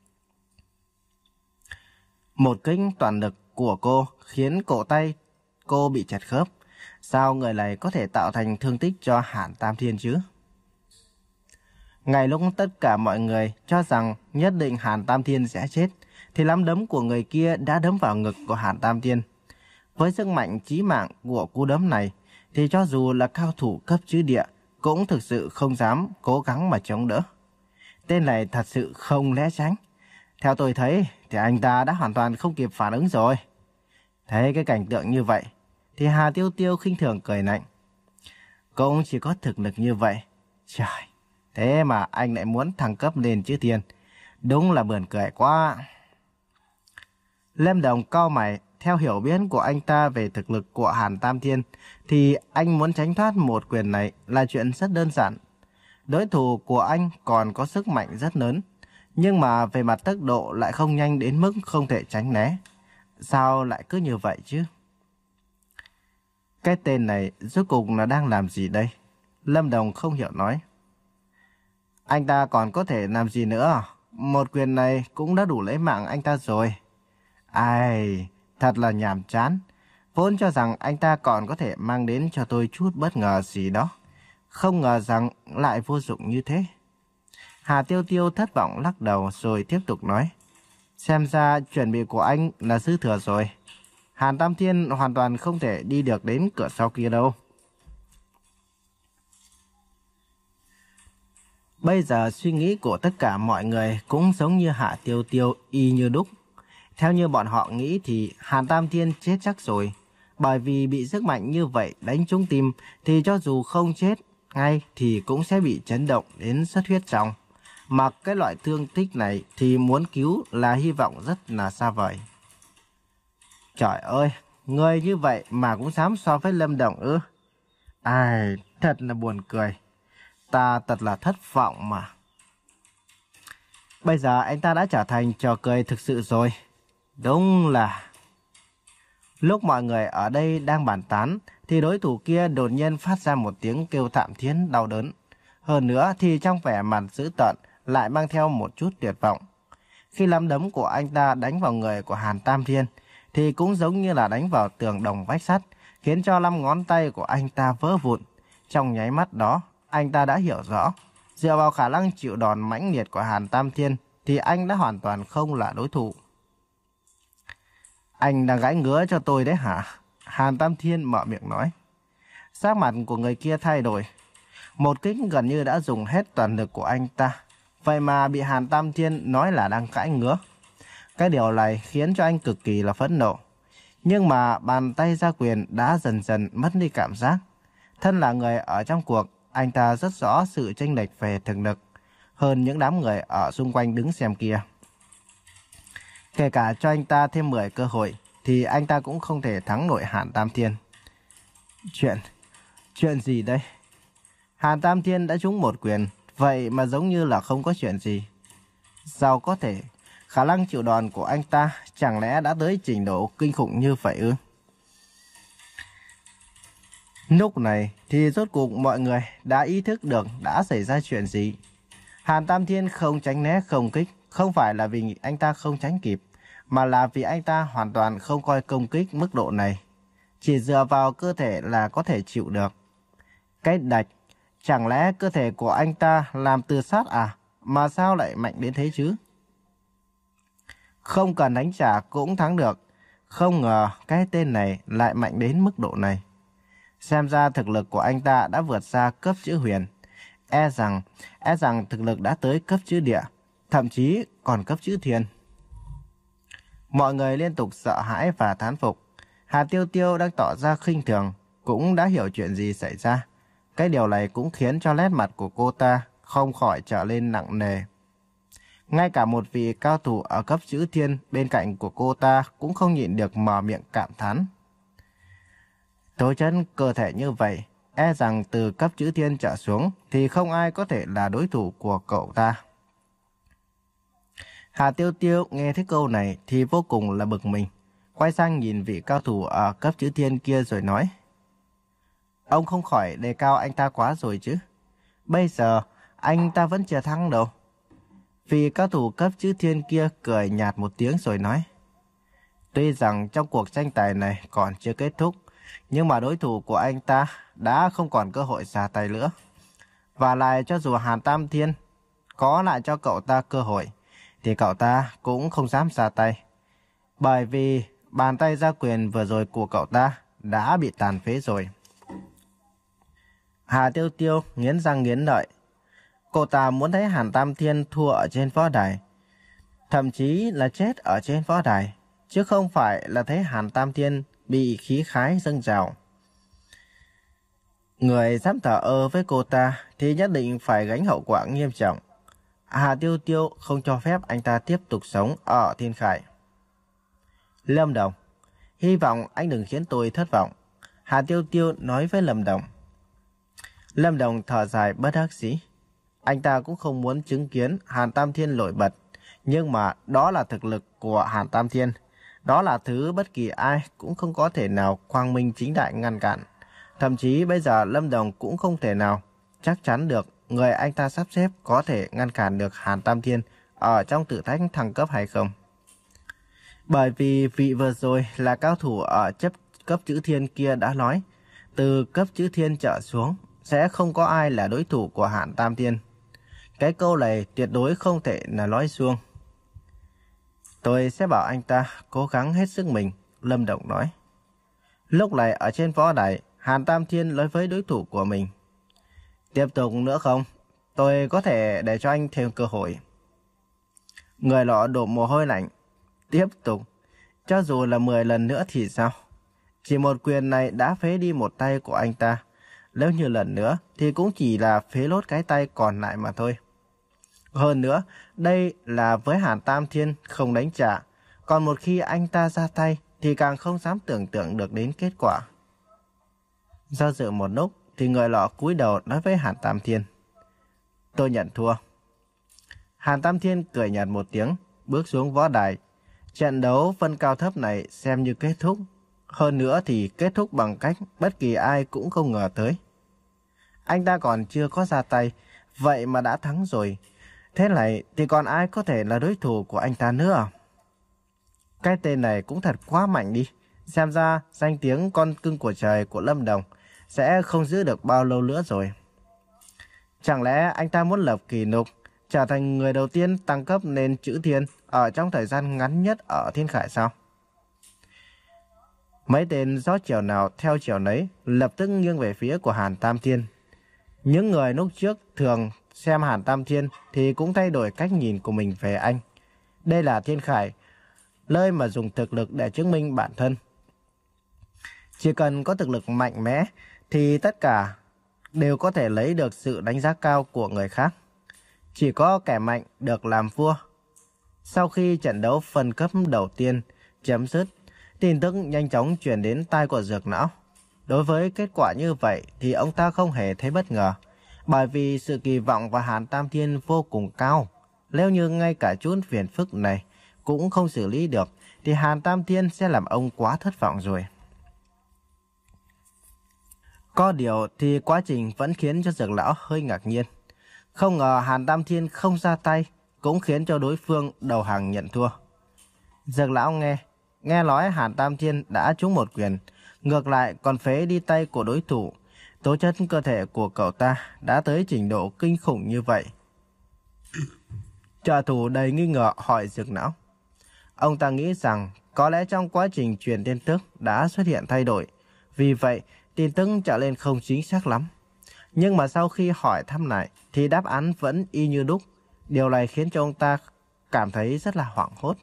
Một kích toàn lực của cô khiến cổ tay cô bị chật khớp. Sao người này có thể tạo thành thương tích cho Hàn Tam Thiên chứ? Ngay lúc tất cả mọi người cho rằng nhất định Hàn Tam Thiên sẽ chết, thì nắm đấm của người kia đã đấm vào ngực của Hàn Tam Thiên. Với sức mạnh chí mạng của cú đấm này, thì cho dù là cao thủ cấp chữ địa cũng thực sự không dám cố gắng mà chống đỡ. Tên này thật sự không né tránh. Theo tôi thấy thì anh ta đã hoàn toàn không kịp phản ứng rồi. Thấy cái cảnh tượng như vậy thì Hà Tiêu Tiêu khinh thường cười lạnh. Cũng chỉ có thực lực như vậy, Trời, thế mà anh lại muốn thăng cấp lên chữ thiên. Đúng là buồn cười quá. Lâm Đồng cau mày, theo hiểu biết của anh ta về thực lực của Hàn Tam Thiên, thì anh muốn tránh thoát một quyền này là chuyện rất đơn giản. Đối thủ của anh còn có sức mạnh rất lớn, nhưng mà về mặt tốc độ lại không nhanh đến mức không thể tránh né. Sao lại cứ như vậy chứ? Cái tên này rốt cuộc là đang làm gì đây? Lâm Đồng không hiểu nói. Anh ta còn có thể làm gì nữa? Một quyền này cũng đã đủ lấy mạng anh ta rồi. Ai, thật là nhàm chán. Vốn cho rằng anh ta còn có thể mang đến cho tôi chút bất ngờ gì đó. Không ngờ rằng lại vô dụng như thế. Hà Tiêu Tiêu thất vọng lắc đầu rồi tiếp tục nói. Xem ra chuẩn bị của anh là dư thừa rồi. Hàn Tam Thiên hoàn toàn không thể đi được đến cửa sau kia đâu. Bây giờ suy nghĩ của tất cả mọi người cũng giống như Hạ Tiêu Tiêu y như đúc. Theo như bọn họ nghĩ thì Hàn Tam Thiên chết chắc rồi. Bởi vì bị sức mạnh như vậy đánh trúng tim thì cho dù không chết ngay thì cũng sẽ bị chấn động đến xuất huyết trong. Mặc cái loại thương tích này thì muốn cứu là hy vọng rất là xa vời. Trời ơi, người như vậy mà cũng dám so với Lâm Đồng ư? Ai, thật là buồn cười. Ta thật là thất vọng mà. Bây giờ anh ta đã trở thành trò cười thực sự rồi. Đúng là... Lúc mọi người ở đây đang bàn tán thì đối thủ kia đột nhiên phát ra một tiếng kêu thảm thiết đau đớn. Hơn nữa thì trong vẻ mặt dữ tợn lại mang theo một chút tuyệt vọng. Khi nắm đấm của anh ta đánh vào người của Hàn Tam Thiên thì cũng giống như là đánh vào tường đồng vách sắt, khiến cho năm ngón tay của anh ta vỡ vụn. Trong nháy mắt đó, anh ta đã hiểu rõ, dựa vào khả năng chịu đòn mãnh liệt của Hàn Tam Thiên thì anh đã hoàn toàn không là đối thủ. Anh đang gãi ngứa cho tôi đấy hả? Hàn Tam Thiên mở miệng nói. Sắc mặt của người kia thay đổi. Một kích gần như đã dùng hết toàn lực của anh ta. Vậy mà bị Hàn Tam Thiên nói là đang gãi ngứa. Cái điều này khiến cho anh cực kỳ là phẫn nộ. Nhưng mà bàn tay ra quyền đã dần dần mất đi cảm giác. Thân là người ở trong cuộc, anh ta rất rõ sự chênh lệch về thực lực hơn những đám người ở xung quanh đứng xem kia. Kể cả cho anh ta thêm mười cơ hội thì anh ta cũng không thể thắng nổi Hàn Tam Thiên. Chuyện, chuyện gì đây? Hàn Tam Thiên đã trúng một quyền, vậy mà giống như là không có chuyện gì. Sao có thể? Khả năng chịu đòn của anh ta chẳng lẽ đã tới trình độ kinh khủng như vậy ư? Lúc này thì rốt cuộc mọi người đã ý thức được đã xảy ra chuyện gì. Hàn Tam Thiên không tránh né không kích, không phải là vì anh ta không tránh kịp, mà là vì anh ta hoàn toàn không coi công kích mức độ này. Chỉ dựa vào cơ thể là có thể chịu được. Cái đạch, chẳng lẽ cơ thể của anh ta làm từ sắt à? Mà sao lại mạnh đến thế chứ? Không cần đánh trả cũng thắng được. Không ngờ cái tên này lại mạnh đến mức độ này. Xem ra thực lực của anh ta đã vượt xa cấp chữ huyền. E rằng, e rằng thực lực đã tới cấp chữ địa, thậm chí còn cấp chữ thiên. Mọi người liên tục sợ hãi và thán phục. Hà Tiêu Tiêu đang tỏ ra khinh thường, cũng đã hiểu chuyện gì xảy ra. Cái điều này cũng khiến cho nét mặt của cô ta không khỏi trở lên nặng nề. Ngay cả một vị cao thủ ở cấp chữ thiên bên cạnh của cô ta cũng không nhịn được mở miệng cảm thán. Tố chất cơ thể như vậy, e rằng từ cấp chữ thiên trở xuống thì không ai có thể là đối thủ của cậu ta. Hà Tiêu Tiêu nghe thấy câu này thì vô cùng là bực mình. Quay sang nhìn vị cao thủ ở cấp chữ thiên kia rồi nói. Ông không khỏi đề cao anh ta quá rồi chứ. Bây giờ anh ta vẫn chưa thắng đâu. Vị cao thủ cấp chữ thiên kia cười nhạt một tiếng rồi nói. Tuy rằng trong cuộc tranh tài này còn chưa kết thúc, nhưng mà đối thủ của anh ta đã không còn cơ hội ra tay nữa. Và lại cho dù Hàn Tam Thiên có lại cho cậu ta cơ hội, thì cậu ta cũng không dám ra tay. Bởi vì bàn tay ra quyền vừa rồi của cậu ta đã bị tàn phế rồi. Hà Tiêu Tiêu nghiến răng nghiến lợi. Cô ta muốn thấy Hàn Tam Thiên thua ở trên võ đài, thậm chí là chết ở trên võ đài, chứ không phải là thấy Hàn Tam Thiên bị khí khái dâng trào. Người dám thờ ơ với cô ta thì nhất định phải gánh hậu quả nghiêm trọng. Hà Tiêu Tiêu không cho phép anh ta tiếp tục sống ở Thiên Khải. Lâm Đồng, hy vọng anh đừng khiến tôi thất vọng, Hà Tiêu Tiêu nói với Lâm Đồng. Lâm Đồng thở dài bất đắc dĩ. Anh ta cũng không muốn chứng kiến Hàn Tam Thiên nổi bật, nhưng mà đó là thực lực của Hàn Tam Thiên. Đó là thứ bất kỳ ai cũng không có thể nào quang minh chính đại ngăn cản. Thậm chí bây giờ Lâm Đồng cũng không thể nào chắc chắn được người anh ta sắp xếp có thể ngăn cản được Hàn Tam Thiên ở trong thử thách thăng cấp hay không. Bởi vì vị vừa rồi là cao thủ ở chấp cấp chữ thiên kia đã nói, từ cấp chữ thiên trở xuống sẽ không có ai là đối thủ của Hàn Tam Thiên. Cái câu này tuyệt đối không thể là nói suông. Tôi sẽ bảo anh ta cố gắng hết sức mình, Lâm Đồng nói. Lúc này ở trên võ đài, Hàn Tam Thiên nói với đối thủ của mình. Tiếp tục nữa không? Tôi có thể để cho anh thêm cơ hội. Người lọ đổ mồ hôi lạnh. Tiếp tục. Cho dù là mười lần nữa thì sao? Chỉ một quyền này đã phế đi một tay của anh ta. Nếu như lần nữa thì cũng chỉ là phế lốt cái tay còn lại mà thôi. Hơn nữa, đây là với Hàn Tam Thiên không đánh trả. Còn một khi anh ta ra tay thì càng không dám tưởng tượng được đến kết quả. Do dự một lúc thì người lọ cúi đầu nói với Hàn Tam Thiên. Tôi nhận thua. Hàn Tam Thiên cười nhạt một tiếng, bước xuống võ đài. Trận đấu phân cao thấp này xem như kết thúc. Hơn nữa thì kết thúc bằng cách bất kỳ ai cũng không ngờ tới. Anh ta còn chưa có ra tay, vậy mà đã thắng rồi. Thế này thì còn ai có thể là đối thủ của anh ta nữa? Cái tên này cũng thật quá mạnh đi. Xem ra danh tiếng con cưng của trời của Lâm Đồng sẽ không giữ được bao lâu nữa rồi. Chẳng lẽ anh ta muốn lập kỷ lục, trở thành người đầu tiên tăng cấp lên chữ thiên ở trong thời gian ngắn nhất ở Thiên Khải sao? Mấy tên gió chiều nào theo chiều nấy lập tức nghiêng về phía của Hàn Tam Thiên. Những người lúc trước thường xem Hàn Tam Thiên thì cũng thay đổi cách nhìn của mình về anh. Đây là Thiên Khải, nơi mà dùng thực lực để chứng minh bản thân. Chỉ cần có thực lực mạnh mẽ thì tất cả đều có thể lấy được sự đánh giá cao của người khác. Chỉ có kẻ mạnh được làm vua. Sau khi trận đấu phân cấp đầu tiên chấm dứt, tin tức nhanh chóng truyền đến tai của Dược Lão. Đối với kết quả như vậy thì ông ta không hề thấy bất ngờ, bởi vì sự kỳ vọng vào Hàn Tam Thiên vô cùng cao. Nếu như ngay cả chút phiền phức này cũng không xử lý được thì Hàn Tam Thiên sẽ làm ông quá thất vọng rồi. Có điều thì quá trình vẫn khiến cho Dược Lão hơi ngạc nhiên. Không ngờ Hàn Tam Thiên không ra tay cũng khiến cho đối phương đầu hàng nhận thua. Dược Lão nghe, nghe nói Hàn Tam Thiên đã trúng một quyền, ngược lại còn phế đi tay của đối thủ. Tố chất cơ thể của cậu ta đã tới trình độ kinh khủng như vậy. Trợ thủ đầy nghi ngờ hỏi Dược Lão. Ông ta nghĩ rằng có lẽ trong quá trình truyền tin tức đã xuất hiện thay đổi, vì vậy tin tức trở lên không chính xác lắm. Nhưng mà sau khi hỏi thăm lại thì đáp án vẫn y như đúc. Điều này khiến cho ông ta cảm thấy rất là hoảng hốt.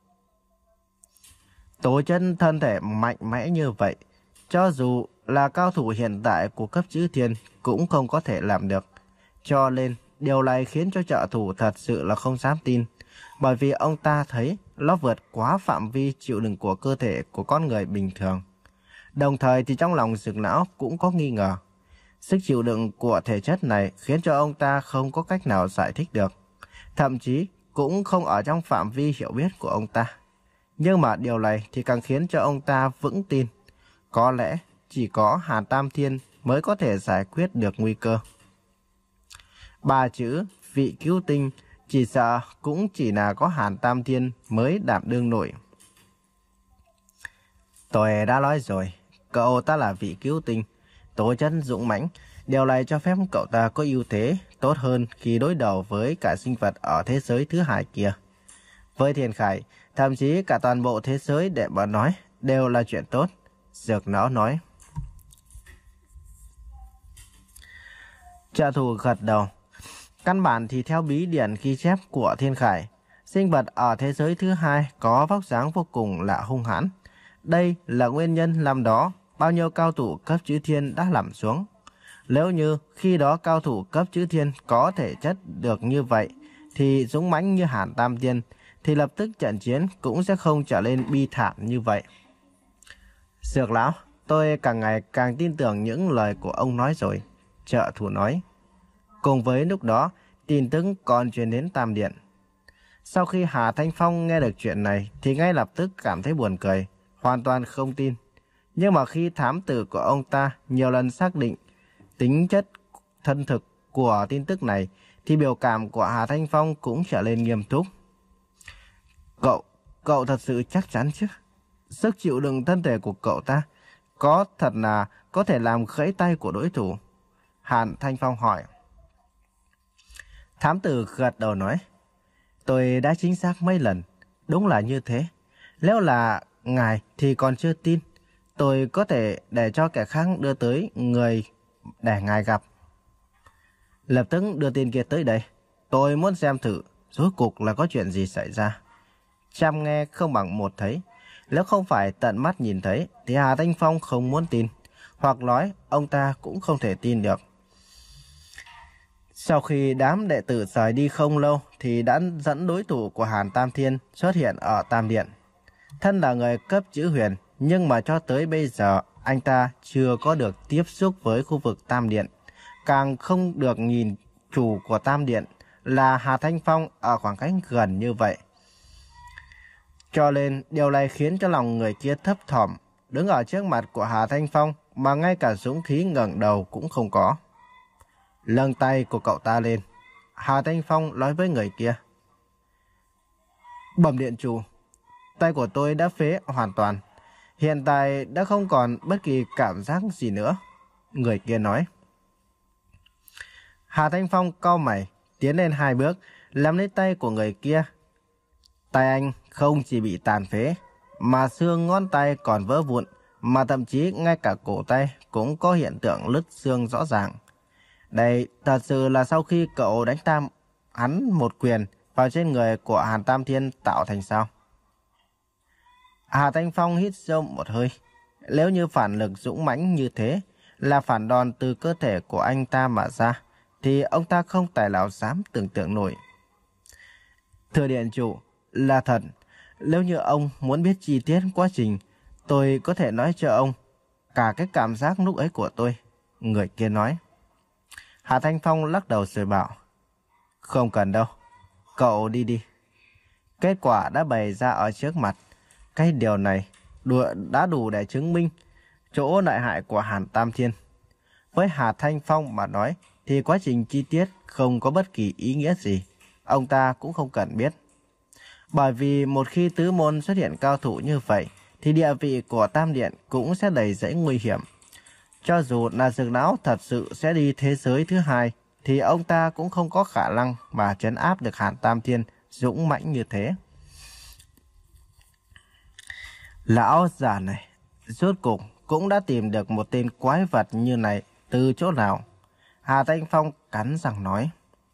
Tố chất thân thể mạnh mẽ như vậy, cho dù là cao thủ hiện tại của cấp chữ thiên cũng không có thể làm được. Cho nên điều này khiến cho trợ thủ thật sự là không dám tin, bởi vì ông ta thấy nó vượt quá phạm vi chịu đựng của cơ thể của con người bình thường. Đồng thời thì trong lòng Dược Lão cũng có nghi ngờ. Sức chịu đựng của thể chất này khiến cho ông ta không có cách nào giải thích được. Thậm chí cũng không ở trong phạm vi hiểu biết của ông ta. Nhưng mà điều này thì càng khiến cho ông ta vững tin. Có lẽ chỉ có Hàn Tam Thiên mới có thể giải quyết được nguy cơ. Ba chữ vị cứu tinh chỉ sợ cũng chỉ là có Hàn Tam Thiên mới đảm đương nổi. Tôi đã nói rồi, cậu ta là vị cứu tinh, tố chất dũng mãnh. Điều này cho phép cậu ta có ưu thế tốt hơn khi đối đầu với cả sinh vật ở thế giới thứ hai kia. Với Thiên Khải, thậm chí cả toàn bộ thế giới để mà nói đều là chuyện tốt, Dược Lão nói. Trợ thủ gật đầu. Căn bản thì theo bí điển ghi chép của Thiên Khải, sinh vật ở thế giới thứ hai có vóc dáng vô cùng là hung hãn. Đây là nguyên nhân làm đó bao nhiêu cao thủ cấp chữ thiên đã lặn xuống. Nếu như khi đó cao thủ cấp chữ thiên có thể chất được như vậy, thì dũng mãnh như Hàn Tam Thiên, thì lập tức trận chiến cũng sẽ không trở nên bi thảm như vậy. Dược lão, tôi càng ngày càng tin tưởng những lời của ông nói rồi. Trợ thủ nói. Cùng với lúc đó, tin tức còn truyền đến Tam Điện. Sau khi Hà Thanh Phong nghe được chuyện này thì ngay lập tức cảm thấy buồn cười, hoàn toàn không tin. Nhưng mà khi thám tử của ông ta nhiều lần xác định tính chất thân thực của tin tức này thì biểu cảm của Hà Thanh Phong cũng trở nên nghiêm túc. Cậu, cậu thật sự chắc chắn chứ? Sức chịu đựng thân thể của cậu ta có thật là có thể làm gãy tay của đối thủ? Hàn Thanh Phong hỏi. Thám tử gật đầu nói. Tôi đã chính xác mấy lần, đúng là như thế. Nếu là ngài thì còn chưa tin. Tôi có thể để cho kẻ khác đưa tới người để ngài gặp. Lập tức đưa tên kia tới đây. Tôi muốn xem thử rốt cuộc là có chuyện gì xảy ra. Trăm nghe không bằng một thấy. Nếu không phải tận mắt nhìn thấy thì Hà Thanh Phong không muốn tin. Hoặc nói ông ta cũng không thể tin được. Sau khi đám đệ tử rời đi không lâu thì đã dẫn đối thủ của Hàn Tam Thiên xuất hiện ở Tam Điện. Thân là người cấp chữ huyền, nhưng mà cho tới bây giờ anh ta chưa có được tiếp xúc với khu vực Tam Điện. Càng không được nhìn chủ của Tam Điện là Hà Thanh Phong ở khoảng cách gần như vậy. Cho nên điều này khiến cho lòng người kia thấp thỏm, đứng ở trước mặt của Hà Thanh Phong mà ngay cả dũng khí ngẩng đầu cũng không có. Nâng tay của cậu ta lên, Hà Thanh Phong nói với người kia. Bẩm điện chủ, tay của tôi đã phế hoàn toàn. Hiện tại đã không còn bất kỳ cảm giác gì nữa. Người kia nói. Hà Thanh Phong cau mày, tiến lên hai bước, nắm lấy tay của người kia. Tay anh không chỉ bị tàn phế, mà xương ngón tay còn vỡ vụn, mà thậm chí ngay cả cổ tay cũng có hiện tượng nứt xương rõ ràng. Đây thật sự là sau khi cậu đánh tam hắn một quyền vào trên người của Hàn Tam Thiên tạo thành sao? Hà Thanh Phong hít sâu một hơi. Nếu như phản lực dũng mãnh như thế là phản đòn từ cơ thể của anh ta mà ra, thì ông ta không tài nào dám tưởng tượng nổi. Thưa điện chủ, là thật. Nếu như ông muốn biết chi tiết quá trình, tôi có thể nói cho ông cả cái cảm giác lúc ấy của tôi. Người kia nói. Hà Thanh Phong lắc đầu rồi bảo. Không cần đâu, cậu đi đi. Kết quả đã bày ra ở trước mặt. Cái điều này đã đủ để chứng minh chỗ lợi hại của Hàn Tam Thiên. Với Hà Thanh Phong mà nói thì quá trình chi tiết không có bất kỳ ý nghĩa gì. Ông ta cũng không cần biết. Bởi vì một khi tứ môn xuất hiện cao thủ như vậy thì địa vị của Tam Điện cũng sẽ đầy rẫy nguy hiểm. Cho dù là Dược lão thật sự sẽ đi thế giới thứ hai thì ông ta cũng không có khả năng mà trấn áp được Hàn Tam Thiên dũng mãnh như thế. Lão già này rốt cuộc cũng đã tìm được một tên quái vật như này từ chỗ nào? Hà Thanh Phong cắn răng nói.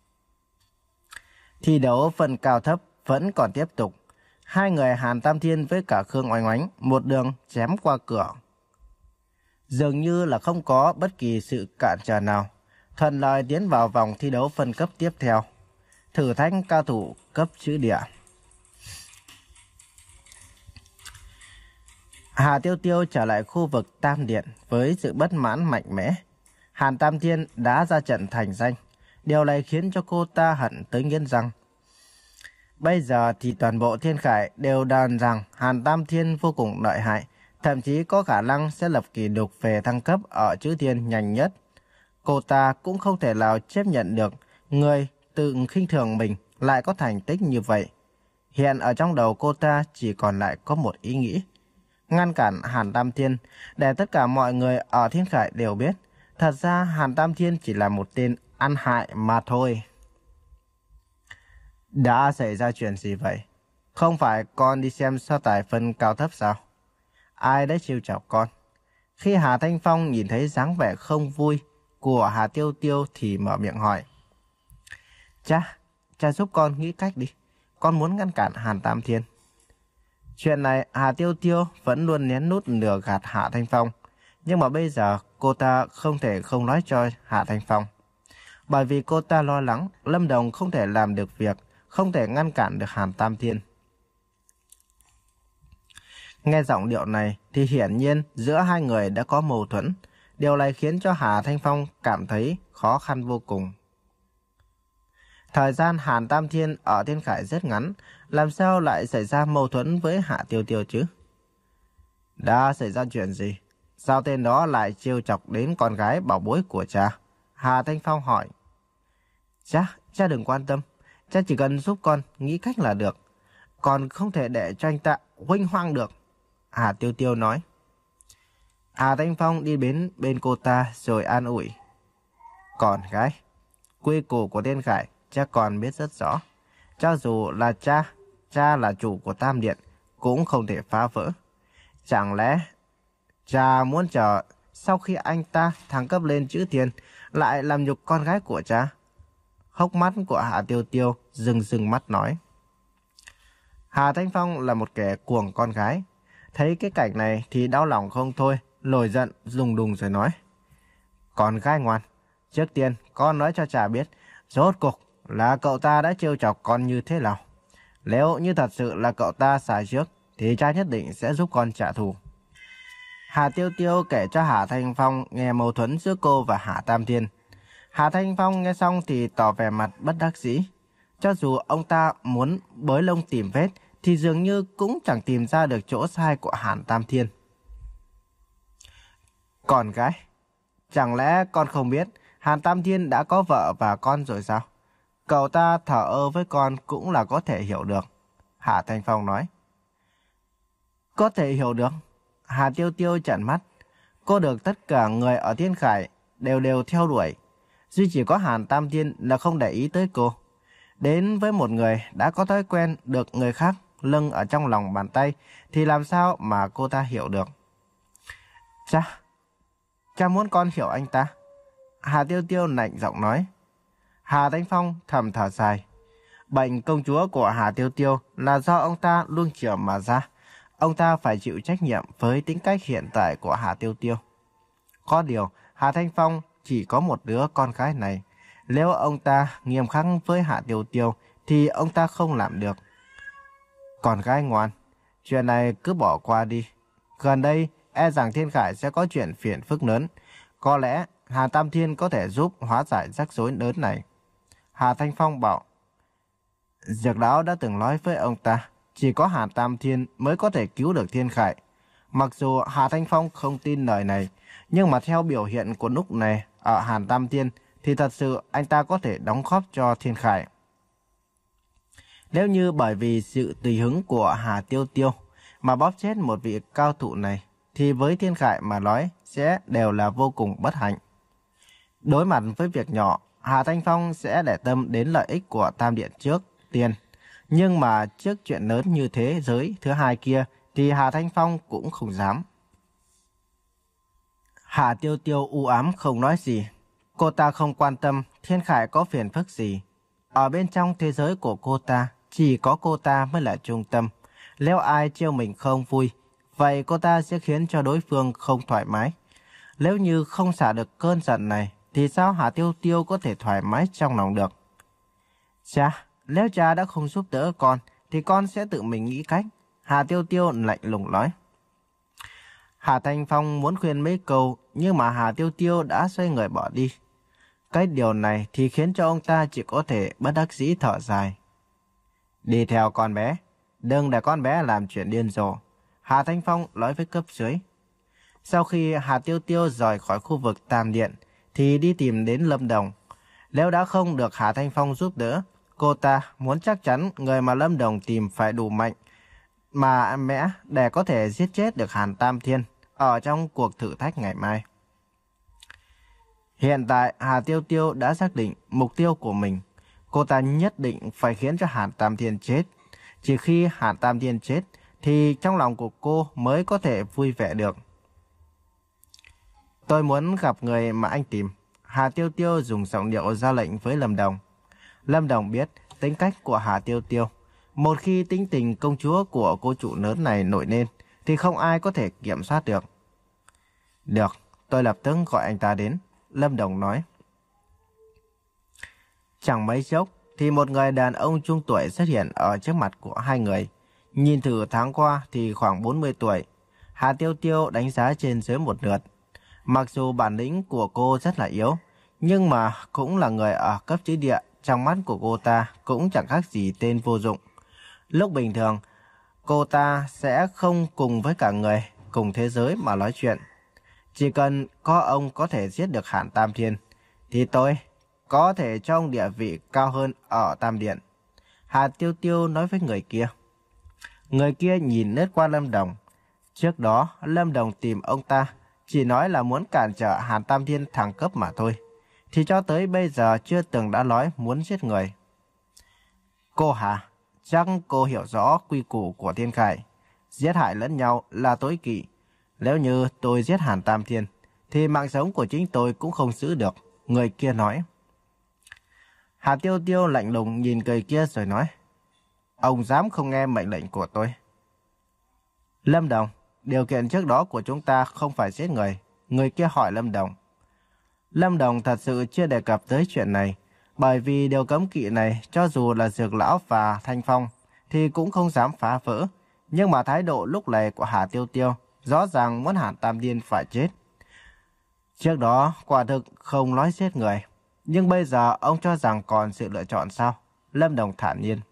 Thi đấu phần cao thấp vẫn còn tiếp tục. Hai người Hàn Tam Thiên với cả Khương Oanh Oánh một đường chém qua cửa. Dường như là không có bất kỳ sự cản trở nào, thuận lợi tiến vào vòng thi đấu phân cấp tiếp theo. Thử thách cao thủ cấp chữ địa. Hà Tiêu Tiêu trở lại khu vực Tam Điện với sự bất mãn mạnh mẽ. Hàn Tam Thiên đã ra trận thành danh. Điều này khiến cho cô ta hận tới nghiến răng. Bây giờ thì toàn bộ Thiên Khải đều đồn rằng Hàn Tam Thiên vô cùng lợi hại, thậm chí có khả năng sẽ lập kỷ lục về thăng cấp ở chữ thiên nhanh nhất. Cô ta cũng không thể nào chấp nhận được người tự khinh thường mình lại có thành tích như vậy. Hiện ở trong đầu cô ta chỉ còn lại có một ý nghĩ. Ngăn cản Hàn Tam Thiên để tất cả mọi người ở Thiên Khải đều biết. Thật ra Hàn Tam Thiên chỉ là một tên ăn hại mà thôi. Đã xảy ra chuyện gì vậy? Không phải con đi xem so tài phân cao thấp sao? Ai đã trêu chọc con? Khi Hà Thanh Phong nhìn thấy dáng vẻ không vui của Hà Tiêu Tiêu thì mở miệng hỏi. Cha, cha giúp con nghĩ cách đi. Con muốn ngăn cản Hàn Tam Thiên. Chuyện này Hà Tiêu Tiêu vẫn luôn nén nút lừa gạt Hà Thanh Phong. Nhưng mà bây giờ cô ta không thể không nói cho Hạ Thanh Phong. Bởi vì cô ta lo lắng Lâm Đồng không thể làm được việc, không thể ngăn cản được Hàn Tam Thiên. Nghe giọng điệu này thì hiển nhiên giữa hai người đã có mâu thuẫn. Điều này khiến cho Hà Thanh Phong cảm thấy khó khăn vô cùng. Thời gian Hàn Tam Thiên ở Thiên Khải rất ngắn, làm sao lại xảy ra mâu thuẫn với Hạ Tiêu Tiêu chứ? Đã xảy ra chuyện gì? Sao tên đó lại trêu chọc đến con gái bảo bối của cha? Hà Thanh Phong hỏi. Cha, cha đừng quan tâm. Cha chỉ cần giúp con nghĩ cách là được. Còn không thể để cho anh ta huênh hoang được. Hà Tiêu Tiêu nói. Hà Thanh Phong đi đến bên cô ta rồi an ủi. Con gái, quy củ của Thiên Khải cha còn biết rất rõ. Cho dù là cha, cha là chủ của Tam Điện, cũng không thể phá vỡ. Chẳng lẽ cha muốn chờ sau khi anh ta thăng cấp lên chữ Thiên lại làm nhục con gái của cha? Hốc mắt của Hạ Tiêu Tiêu rừng rừng mắt nói. Hà Thanh Phong là một kẻ cuồng con gái. Thấy cái cảnh này thì đau lòng không thôi, nổi giận rùng đùng rồi nói. Con gái ngoan, trước tiên con nói cho cha biết, rốt cuộc là cậu ta đã trêu chọc con như thế nào. Nếu như thật sự là cậu ta sai trước, thì cha nhất định sẽ giúp con trả thù. Hà Tiêu Tiêu kể cho Hà Thanh Phong nghe mâu thuẫn giữa cô và Hạ Tam Thiên. Hà Thanh Phong nghe xong thì tỏ vẻ mặt bất đắc dĩ. Cho dù ông ta muốn bới lông tìm vết, thì dường như cũng chẳng tìm ra được chỗ sai của Hàn Tam Thiên. Con gái, chẳng lẽ con không biết Hàn Tam Thiên đã có vợ và con rồi sao? Cậu ta thờ ơ với con cũng là có thể hiểu được. Hạ Thanh Phong nói. Có thể hiểu được. Hà Tiêu Tiêu trợn mắt. Cô được tất cả người ở Thiên Khải đều đều theo đuổi. Duy chỉ có Hàn Tam Thiên là không để ý tới cô. Đến với một người đã có thói quen được người khác lưng ở trong lòng bàn tay thì làm sao mà cô ta hiểu được? Cha, cha muốn con hiểu anh ta. Hà Tiêu Tiêu lạnh giọng nói. Hà Thanh Phong thầm thở dài. Bệnh công chúa của Hà Tiêu Tiêu là do ông ta luông chiều mà ra. Ông ta phải chịu trách nhiệm với tính cách hiện tại của Hà Tiêu Tiêu. Có điều, Hà Thanh Phong chỉ có một đứa con gái này. Nếu ông ta nghiêm khắc với Hạ Tiêu Tiêu thì ông ta không làm được. Con gái ngoan, chuyện này cứ bỏ qua đi. Gần đây, e rằng Thiên Khải sẽ có chuyện phiền phức lớn. Có lẽ Hà Tam Thiên có thể giúp hóa giải rắc rối lớn này. Hà Thanh Phong bảo. Dược lão đã từng nói với ông ta, chỉ có Hà Tam Thiên mới có thể cứu được Thiên Khải. Mặc dù Hà Thanh Phong không tin lời này, nhưng mà theo biểu hiện của lúc này ở Hàn Tam Thiên thì thật sự anh ta có thể đóng góp cho Thiên Khải. Nếu như bởi vì sự tùy hứng của Hà Tiêu Tiêu mà bóp chết một vị cao thủ này, thì với Thiên Khải mà nói sẽ đều là vô cùng bất hạnh. Đối mặt với việc nhỏ, Hà Thanh Phong sẽ để tâm đến lợi ích của Tam Điện trước tiên. Nhưng mà trước chuyện lớn như thế giới thứ hai kia thì Hà Thanh Phong cũng không dám. Hà Tiêu Tiêu u ám không nói gì. Cô ta không quan tâm Thiên Khải có phiền phức gì. Ở bên trong thế giới của cô ta, chỉ có cô ta mới là trung tâm. Nếu ai trêu mình không vui, vậy cô ta sẽ khiến cho đối phương không thoải mái. Nếu như không xả được cơn giận này, thì sao Hà Tiêu Tiêu có thể thoải mái trong lòng được? Cha, nếu cha đã không giúp đỡ con, thì con sẽ tự mình nghĩ cách. Hà Tiêu Tiêu lạnh lùng nói. Hà Thanh Phong muốn khuyên mấy câu, nhưng mà Hà Tiêu Tiêu đã xoay người bỏ đi. Cái điều này thì khiến cho ông ta chỉ có thể bất đắc dĩ thở dài. Đi theo con bé, đừng để con bé làm chuyện điên rồ. Hà Thanh Phong nói với cấp dưới. Sau khi Hà Tiêu Tiêu rời khỏi khu vực Tam Điện, thì đi tìm đến Lâm Đồng. Nếu đã không được Hà Thanh Phong giúp đỡ, cô ta muốn chắc chắn người mà Lâm Đồng tìm phải đủ mạnh mà mẽ để có thể giết chết được Hàn Tam Thiên ở trong cuộc thử thách ngày mai. Hiện tại Hà Tiêu Tiêu đã xác định mục tiêu của mình. Cô ta nhất định phải khiến cho Hàn Tam Thiên chết. Chỉ khi Hàn Tam Thiên chết thì trong lòng của cô mới có thể vui vẻ được. Tôi muốn gặp người mà anh tìm. Hà Tiêu Tiêu dùng giọng điệu ra lệnh với Lâm Đồng. Lâm Đồng biết tính cách của Hà Tiêu Tiêu. Một khi tính tình công chúa của cô chủ lớn này nổi lên thì không ai có thể kiểm soát được. Được, tôi lập tức gọi anh ta đến, Lâm Đồng nói. Chẳng mấy chốc thì một người đàn ông trung tuổi xuất hiện ở trước mặt của hai người. Nhìn thử tháng qua thì khoảng bốn mươi tuổi. Hà Tiêu Tiêu đánh giá trên dưới một lượt. Mặc dù bản lĩnh của cô rất là yếu, nhưng mà cũng là người ở cấp chí địa, trong mắt của cô ta cũng chẳng khác gì tên vô dụng. Lúc bình thường, cô ta sẽ không cùng với cả người, cùng thế giới mà nói chuyện. Chỉ cần có ông có thể giết được Hàn Tam Thiên, thì tôi có thể cho ông địa vị cao hơn ở Tam Điện. Hà Tiêu Tiêu nói với người kia. Người kia nhìn lướt qua Lâm Đồng. Trước đó, Lâm Đồng tìm ông ta, chỉ nói là muốn cản trở Hàn Tam Thiên thăng cấp mà thôi. Thì cho tới bây giờ chưa từng đã nói muốn giết người. Cô Hà, chắc cô hiểu rõ quy củ của Thiên Khải. Giết hại lẫn nhau là tối kỵ. Nếu như tôi giết Hàn Tam Thiên, thì mạng sống của chính tôi cũng không giữ được. Người kia nói. Hà Tiêu Tiêu lạnh lùng nhìn người kia rồi nói. Ông dám không nghe mệnh lệnh của tôi. Lâm Đồng, điều kiện trước đó của chúng ta không phải giết người. Người kia hỏi Lâm Đồng. Lâm Đồng thật sự chưa đề cập tới chuyện này. Bởi vì điều cấm kỵ này, cho dù là Dược Lão và Thanh Phong, thì cũng không dám phá vỡ. Nhưng mà thái độ lúc này của Hà Tiêu Tiêu, rõ ràng muốn Hàn Tam Thiên phải chết. Trước đó, quả thực không nói giết người. Nhưng bây giờ ông cho rằng còn sự lựa chọn sao? Lâm Đồng thản nhiên.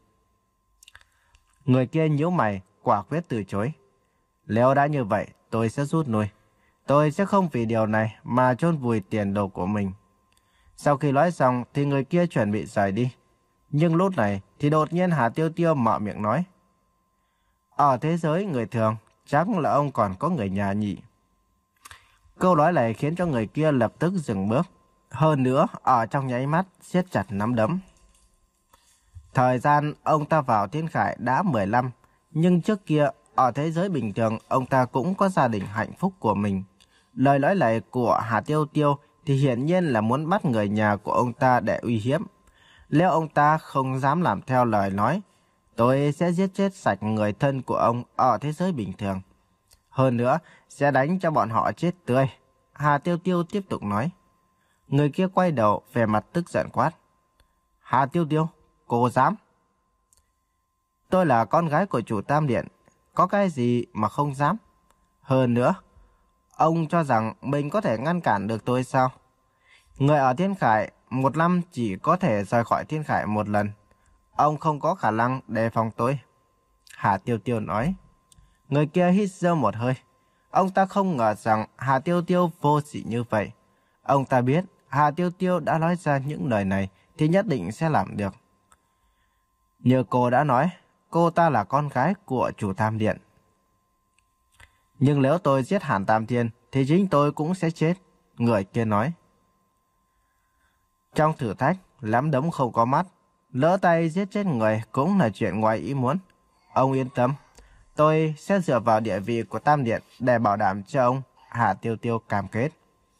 Người kia nhíu mày, quả quyết từ chối. Nếu đã như vậy, tôi sẽ rút lui. Tôi sẽ không vì điều này mà chôn vùi tiền đồ của mình. Sau khi nói xong thì người kia chuẩn bị rời đi. Nhưng lúc này thì đột nhiên Hà Tiêu Tiêu mở miệng nói. Ở thế giới người thường, chắc là ông còn có người nhà nhỉ. Câu nói này khiến cho người kia lập tức dừng bước. Hơn nữa, ở trong nháy mắt, siết chặt nắm đấm. Thời gian ông ta vào Thiên Khải đã mười lăm, nhưng trước kia, ở thế giới bình thường, ông ta cũng có gia đình hạnh phúc của mình. Lời nói này của Hà Tiêu Tiêu thì hiển nhiên là muốn bắt người nhà của ông ta để uy hiếp. Nếu ông ta không dám làm theo lời nói, tôi sẽ giết chết sạch người thân của ông ở thế giới bình thường. Hơn nữa, sẽ đánh cho bọn họ chết tươi. Hà Tiêu Tiêu tiếp tục nói. Người kia quay đầu, vẻ mặt tức giận quát. Hà Tiêu Tiêu, cô dám? Tôi là con gái của chủ Tam Điện, có cái gì mà không dám? Hơn nữa, ông cho rằng mình có thể ngăn cản được tôi sao? Người ở Thiên Khải một năm chỉ có thể rời khỏi Thiên Khải một lần. Ông không có khả năng đề phòng tôi. Hà Tiêu Tiêu nói. Người kia hít sâu một hơi. Ông ta không ngờ rằng Hà Tiêu Tiêu vô sỉ như vậy. Ông ta biết Hà Tiêu Tiêu đã nói ra những lời này thì nhất định sẽ làm được. Như cô đã nói, cô ta là con gái của chủ Tam Điện. Nhưng nếu tôi giết Hàn Tam Thiên thì chính tôi cũng sẽ chết. Người kia nói. Trong thử thách, lắm đấm không có mắt. Lỡ tay giết chết người cũng là chuyện ngoài ý muốn. Ông yên tâm. Tôi sẽ dựa vào địa vị của Tam Điện để bảo đảm cho ông. Hà Tiêu Tiêu cam kết.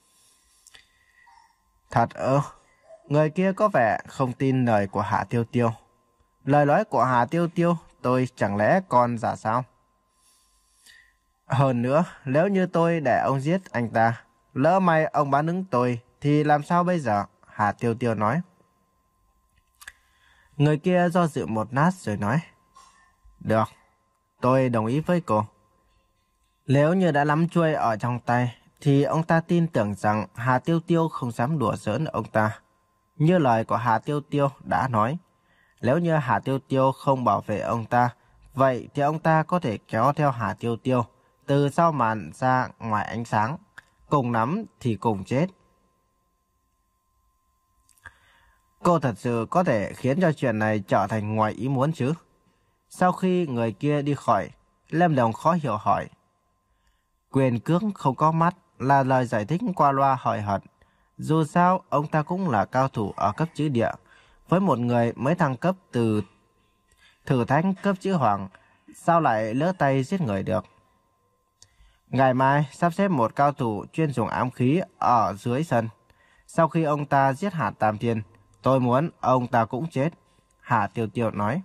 Thật ư? Người kia có vẻ không tin lời của Hà Tiêu Tiêu. Lời nói của Hà Tiêu Tiêu tôi chẳng lẽ còn giả sao? Hơn nữa, nếu như tôi để ông giết anh ta, lỡ may ông bán đứng tôi thì làm sao bây giờ? Hà Tiêu Tiêu nói. Người kia do dự một lát rồi nói. Được, tôi đồng ý với cô. Nếu như đã nắm chuôi ở trong tay, thì ông ta tin tưởng rằng Hà Tiêu Tiêu không dám đùa giỡn ông ta. Như lời của Hà Tiêu Tiêu đã nói, nếu như Hà Tiêu Tiêu không bảo vệ ông ta, vậy thì ông ta có thể kéo theo Hà Tiêu Tiêu từ sau màn ra ngoài ánh sáng, cùng nắm thì cùng chết. Cô thật sự có thể khiến cho chuyện này trở thành ngoài ý muốn chứ? Sau khi người kia đi khỏi, Lâm Đồng khó hiểu hỏi. Quyền cước không có mắt là lời giải thích qua loa hời hợt. Dù sao, ông ta cũng là cao thủ ở cấp chữ địa. Với một người mới thăng cấp từ thử thách cấp chữ hoàng, sao lại lỡ tay giết người được? Ngày mai sắp xếp một cao thủ chuyên dùng ám khí ở dưới sân. Sau khi ông ta giết Hàn Tam Thiên, tôi muốn ông ta cũng chết. Hà Tiêu Tiêu nói.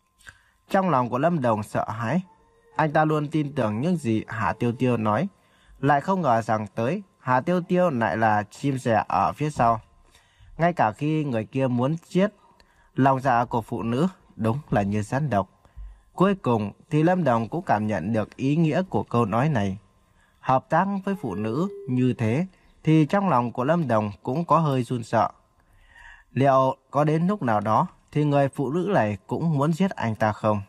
Trong lòng của Lâm Đồng sợ hãi. Anh ta luôn tin tưởng những gì Hà Tiêu Tiêu nói. Lại không ngờ rằng tới, Hà Tiêu Tiêu lại là chim sẻ ở phía sau. Ngay cả khi người kia muốn giết, lòng dạ của phụ nữ đúng là như rắn độc. Cuối cùng thì Lâm Đồng cũng cảm nhận được ý nghĩa của câu nói này. Hợp tác với phụ nữ như thế thì trong lòng của Lâm Đồng cũng có hơi run sợ. Liệu có đến lúc nào đó thì người phụ nữ này cũng muốn giết anh ta không?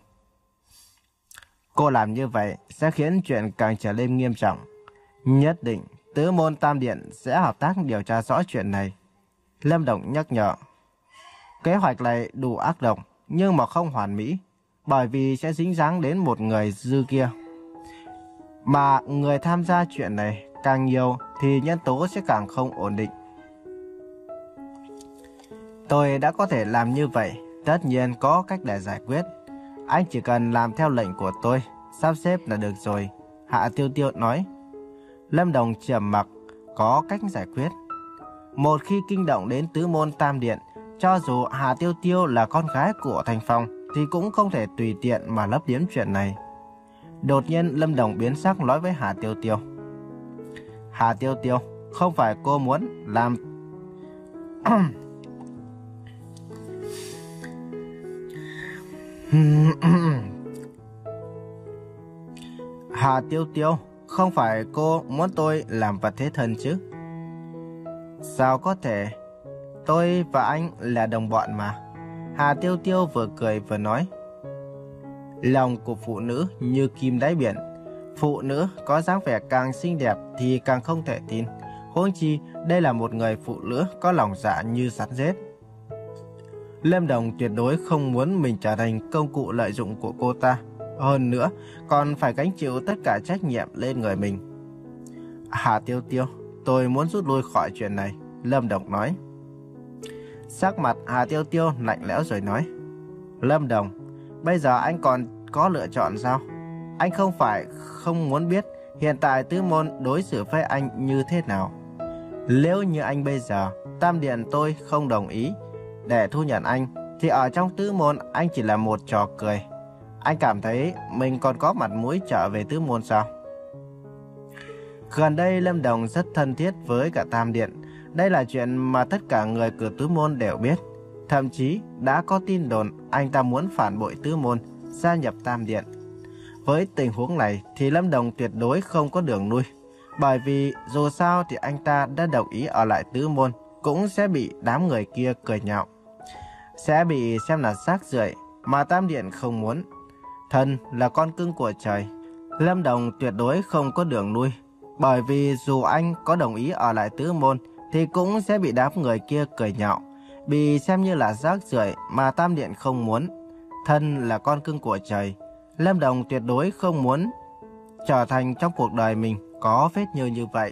Cô làm như vậy sẽ khiến chuyện càng trở nên nghiêm trọng. Nhất định Tứ Môn Tam Điện sẽ hợp tác điều tra rõ chuyện này. Lâm Đồng nhắc nhở. Kế hoạch này đủ ác độc nhưng mà không hoàn mỹ, bởi vì sẽ dính dáng đến một người dư kia. Mà người tham gia chuyện này càng nhiều thì nhân tố sẽ càng không ổn định. Tôi đã có thể làm như vậy, tất nhiên có cách để giải quyết. Anh chỉ cần làm theo lệnh của tôi, sắp xếp là được rồi, Hạ Tiêu Tiêu nói. Lâm Đồng trầm mặc, có cách giải quyết. Một khi kinh động đến Tứ Môn Tam Điện, cho dù Hà Tiêu Tiêu là con gái của Thành Phong thì cũng không thể tùy tiện mà lấp liếm chuyện này. Đột nhiên Lâm Đồng biến sắc nói với Hà Tiêu Tiêu. Hà Tiêu Tiêu, không phải cô muốn làm... Hà Tiêu Tiêu, không phải cô muốn tôi làm vật thế thân chứ? Sao có thể? Tôi và anh là đồng bọn mà. Hà Tiêu Tiêu vừa cười vừa nói. Lòng của phụ nữ như kim đáy biển. Phụ nữ có dáng vẻ càng xinh đẹp thì càng không thể tin. Huống chi đây là một người phụ nữ có lòng dạ như rắn rết. Lâm Đồng tuyệt đối không muốn mình trở thành công cụ lợi dụng của cô ta. Hơn nữa còn phải gánh chịu tất cả trách nhiệm lên người mình. Hà Tiêu Tiêu, tôi muốn rút lui khỏi chuyện này, Lâm Đồng nói. Sắc mặt Hà Tiêu Tiêu lạnh lẽo rồi nói. Lâm Đồng, bây giờ anh còn có lựa chọn sao? Anh không phải không muốn biết hiện tại Tứ Môn đối xử với anh như thế nào. Nếu như anh bây giờ, Tam Điện tôi không đồng ý để thu nhận anh, thì ở trong Tứ Môn anh chỉ là một trò cười. Anh cảm thấy mình còn có mặt mũi trở về Tứ Môn sao? Gần đây Lâm Đồng rất thân thiết với cả Tam Điện. Đây là chuyện mà tất cả người của Tứ Môn đều biết. Thậm chí đã có tin đồn anh ta muốn phản bội Tứ Môn, gia nhập Tam Điện. Với tình huống này thì Lâm Đồng tuyệt đối không có đường lui. Bởi vì dù sao thì anh ta đã đồng ý ở lại Tứ Môn, cũng sẽ bị đám người kia cười nhạo. Sẽ bị xem là rác rưởi mà Tam Điện không muốn. Thân là con cưng của trời. Lâm Đồng tuyệt đối không có đường lui. Bởi vì dù anh có đồng ý ở lại Tứ Môn thì cũng sẽ bị đám người kia cười nhạo, bị xem như là rác rưởi mà Tam Điện không muốn. Thân là con cưng của trời. Lâm Đồng tuyệt đối không muốn trở thành trong cuộc đời mình có vết nhơ như vậy.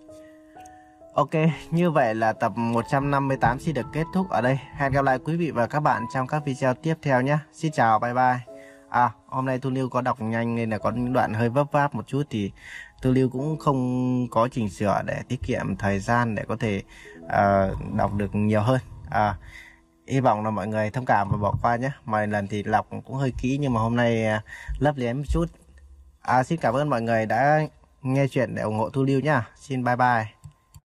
Ok, như vậy là tập một trăm năm mươi tám xin được kết thúc ở đây. Hẹn gặp lại quý vị và các bạn trong các video tiếp theo nhé. Xin chào, bye bye. À, hôm nay Thu Lưu có đọc nhanh nên là có những đoạn hơi vấp váp một chút thì Thu Lưu cũng không có chỉnh sửa để tiết kiệm thời gian để có thể uh, đọc được nhiều hơn. À, hy vọng là mọi người thông cảm và bỏ qua nhé. Mọi lần thì đọc cũng hơi kỹ nhưng mà hôm nay uh, lấp liếm một chút. À, xin cảm ơn mọi người đã nghe chuyện để ủng hộ Thu Lưu nhá. Xin bye bye.